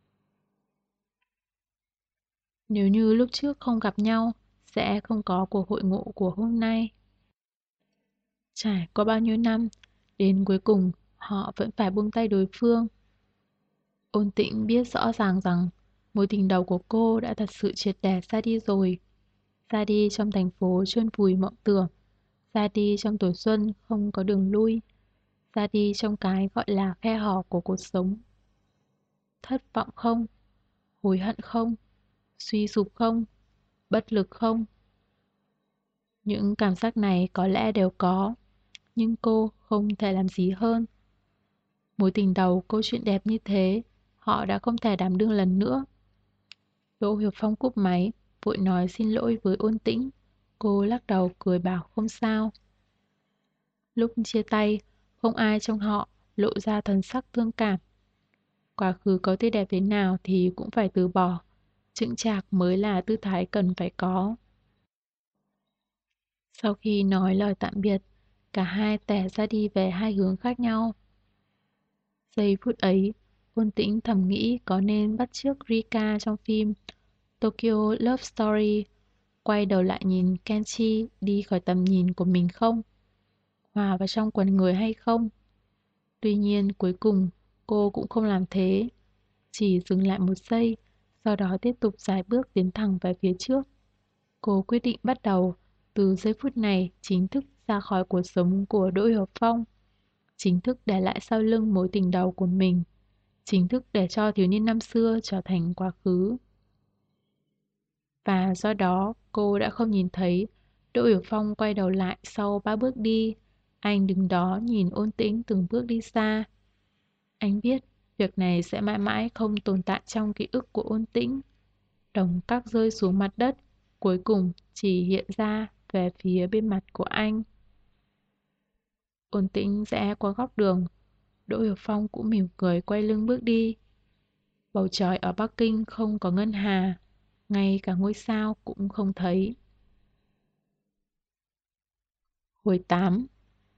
Nếu như lúc trước không gặp nhau, sẽ không có cuộc hội ngộ của hôm nay. Trải qua bao nhiêu năm, đến cuối cùng họ vẫn phải buông tay đối phương. Ôn Tĩnh biết rõ ràng rằng mối tình đầu của cô đã thật sự triệt để ra đi rồi. Ra đi trong thành phố chôn vùi mộng tưởng, ra đi trong tuổi xuân không có đường lui, ra đi trong cái gọi là khe hở của cuộc sống. Thất vọng không? Hối hận không? Suy sụp không? Bất lực không? Những cảm giác này có lẽ đều có, nhưng cô không thể làm gì hơn. Mối tình đầu câu chuyện đẹp như thế, họ đã không thể đảm đương lần nữa. Đỗ Hiểu Phong cúp máy, vội nói xin lỗi với Ôn Tĩnh. Cô lắc đầu cười bảo không sao. Lúc chia tay, không ai trong họ lộ ra thần sắc thương cảm. Quá khứ có tươi đẹp thế nào thì cũng phải từ bỏ. Chững chạc mới là tư thái cần phải có. Sau khi nói lời tạm biệt, cả hai tẻ ra đi về hai hướng khác nhau. Giây phút ấy, Ôn Tĩnh thầm nghĩ có nên bắt chước Rika trong phim Tokyo Love Story, quay đầu lại nhìn Kenchi đi khỏi tầm nhìn của mình không? Hòa vào trong quần người hay không? Tuy nhiên cuối cùng cô cũng không làm thế, chỉ dừng lại một giây, sau đó tiếp tục dài bước tiến thẳng về phía trước. Cô quyết định bắt đầu từ giây phút này chính thức ra khỏi cuộc sống của Đỗ Hiểu Phong, chính thức để lại sau lưng mối tình đầu của mình, chính thức để cho thiếu niên năm xưa trở thành quá khứ. Và do đó cô đã không nhìn thấy Đỗ Hiểu Phong quay đầu lại sau 3 bước đi. Anh đứng đó nhìn Ôn Tĩnh từng bước đi xa. Anh biết việc này sẽ mãi mãi không tồn tại trong ký ức của Ôn Tĩnh. Đồng cát rơi xuống mặt đất, cuối cùng chỉ hiện ra về phía bên mặt của anh. Ôn Tĩnh rẽ qua góc đường, Đỗ Hiểu Phong cũng mỉm cười quay lưng bước đi. Bầu trời ở Bắc Kinh không có ngân hà, ngay cả ngôi sao cũng không thấy. Hồi 8.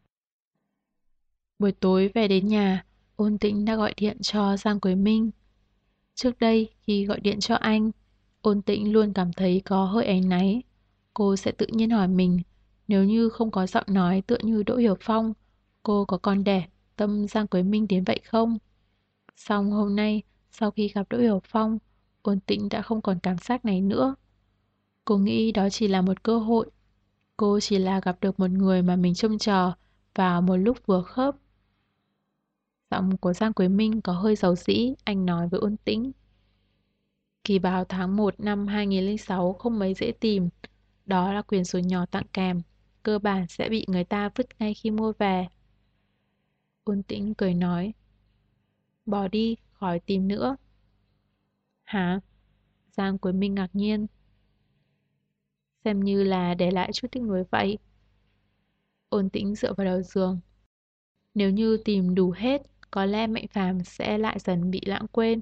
Buổi tối về đến nhà, Ôn Tĩnh đã gọi điện cho Giang Quế Minh. Trước đây, khi gọi điện cho anh, Ôn Tĩnh luôn cảm thấy có hơi áy náy. Cô sẽ tự nhiên hỏi mình, nếu như không có giọng nói tựa như Đỗ Hiểu Phong, cô có còn để tâm Giang Quế Minh đến vậy không? Xong hôm nay, sau khi gặp Đỗ Hiểu Phong, Ôn Tĩnh đã không còn cảm giác này nữa. Cô nghĩ đó chỉ là một cơ hội. Cô chỉ là gặp được một người mà mình trông chờ vào một lúc vừa khớp. Giọng của Giang Quế Minh có hơi dầu dĩ, anh nói với Ôn Tĩnh. Kỳ báo tháng 1 năm 2006 không mấy dễ tìm. Đó là quyển sổ nhỏ tặng kèm. Cơ bản sẽ bị người ta vứt ngay khi mua về. Ôn Tĩnh cười nói. Bỏ đi, khỏi tìm nữa. Hả? Giang Quế Minh ngạc nhiên. Xem như là để lại chút tiếc nuối vậy. Ôn Tĩnh dựa vào đầu giường. Nếu như tìm đủ hết, có lẽ Mạnh Phàm sẽ lại dần bị lãng quên.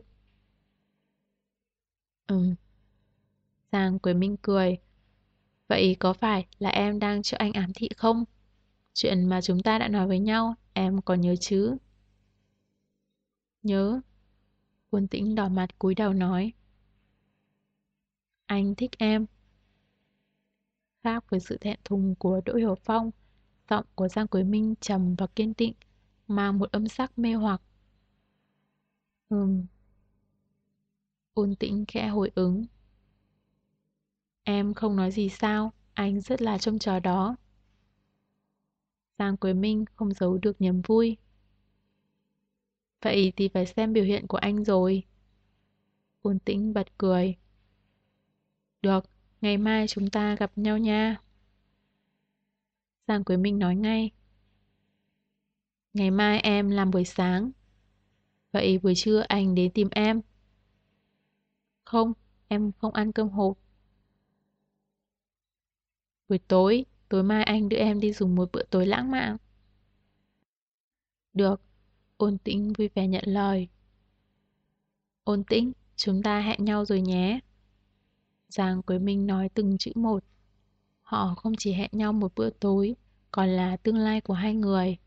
Ừ. Giang Quế Minh cười. Vậy có phải là em đang cho anh ám thị không? Chuyện mà chúng ta đã nói với nhau, em còn nhớ chứ? Nhớ. Quân Tĩnh đỏ mặt cúi đầu nói. Anh thích em. Khác với sự thẹn thùng của Đỗ Hiểu Phong, giọng của Giang Quế Minh trầm và kiên định, mang một âm sắc mê hoặc. Ừm. Ôn Tĩnh khẽ hồi ứng. Em không nói gì sao, anh rất là trông chờ đó. Giang Quế Minh không giấu được niềm vui. Vậy thì phải xem biểu hiện của anh rồi. Ôn Tĩnh bật cười. Được, ngày mai chúng ta gặp nhau nha. Giang Quế Minh nói ngay. Ngày mai em làm buổi sáng. Vậy buổi trưa anh đến tìm em. Không, em không ăn cơm hộp. Buổi tối, tối mai anh đưa em đi dùng một bữa tối lãng mạn. Được, Ôn Tĩnh vui vẻ nhận lời. Ôn Tĩnh, chúng ta hẹn nhau rồi nhé. Giang Quế Minh nói từng chữ một. Họ không chỉ hẹn nhau một bữa tối, còn là tương lai của hai người.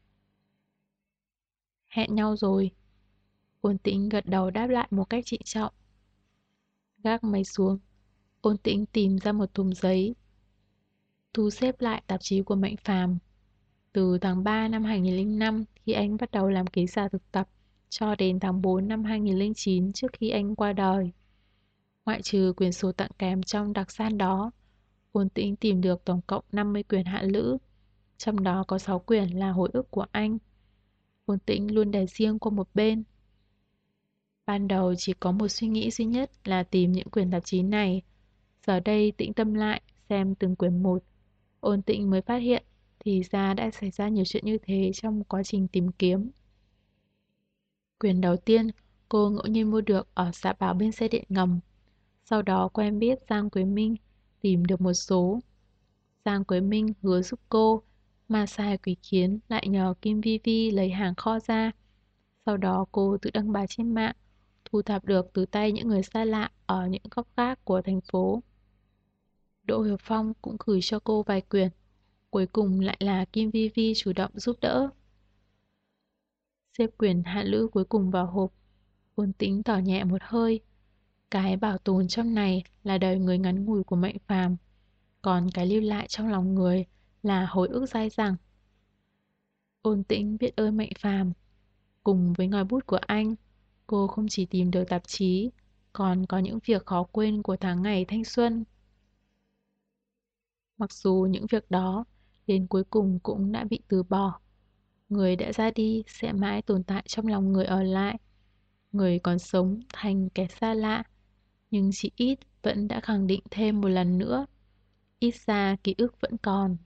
Hẹn nhau rồi. Ôn Tĩnh gật đầu đáp lại một cách trịnh trọng. Gác máy xuống, Ôn Tĩnh tìm ra một thùng giấy, thu xếp lại tạp chí của Mạnh Phàm. Từ tháng 3 năm 2005 khi anh bắt đầu làm ký giả thực tập cho đến tháng 4 năm 2009 trước khi anh qua đời. Ngoại trừ quyển sổ tặng kèm trong đặc san đó, Ôn Tĩnh tìm được tổng cộng 50 quyển hạ lữ, trong đó có 6 quyển là hồi ức của anh. Ôn Tĩnh luôn để riêng qua một bên. Ban đầu chỉ có một suy nghĩ duy nhất là tìm những quyển tạp chí này. Giờ đây tĩnh tâm lại, xem từng quyển một. Ôn Tĩnh mới phát hiện thì ra đã xảy ra nhiều chuyện như thế trong quá trình tìm kiếm. Quyển đầu tiên cô ngẫu nhiên mua được ở Dạ Bảo bên xe điện ngầm. Sau đó quen biết Giang Quế Minh, tìm được một số. Giang Quế Minh hứa giúp cô, mà sai quỷ khiến lại nhờ Kim Vi Vi lấy hàng kho ra. Sau đó cô tự đăng bài trên mạng, thu thập được từ tay những người xa lạ ở những góc khác của thành phố. Đỗ Hiểu Phong cũng gửi cho cô vài quyển. Cuối cùng lại là Kim Vi Vi chủ động giúp đỡ. Xếp quyển hạ lữ cuối cùng vào hộp, Ôn Tĩnh thở nhẹ một hơi. Cái bảo tồn trong này là đời người ngắn ngủi của Mạnh Phàm, còn cái lưu lại trong lòng người là hồi ức dai dẳng. Ôn Tĩnh biết ơn Mạnh Phàm. Cùng với ngòi bút của anh, cô không chỉ tìm được tạp chí, còn có những việc khó quên của tháng ngày thanh xuân. Mặc dù những việc đó đến cuối cùng cũng đã bị từ bỏ, người đã ra đi sẽ mãi tồn tại trong lòng người ở lại. Người còn sống thành kẻ xa lạ, nhưng chỉ ít vẫn đã khẳng định thêm một lần nữa. Ít ra ký ức vẫn còn.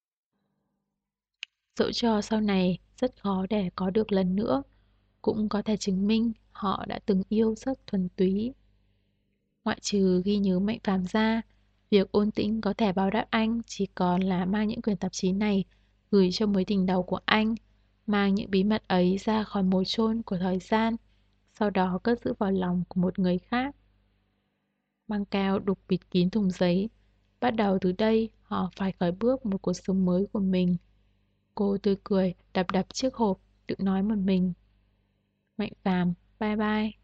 Dẫu cho sau này rất khó để có được lần nữa, cũng có thể chứng minh họ đã từng yêu rất thuần túy. Ngoại trừ ghi nhớ Mạnh Phàm ra, việc Ôn Tĩnh có thể báo đáp anh chỉ còn là mang những quyển tạp chí này gửi cho mối tình đầu của anh, mang những bí mật ấy ra khỏi mồ chôn của thời gian, sau đó cất giữ vào lòng của một người khác. Băng keo đục bịt kín thùng giấy. Bắt đầu từ đây, họ phải khởi bước một cuộc sống mới của mình. Cô tươi cười, đập đập chiếc hộp, tự nói một mình. Mạnh Phàm, bye bye.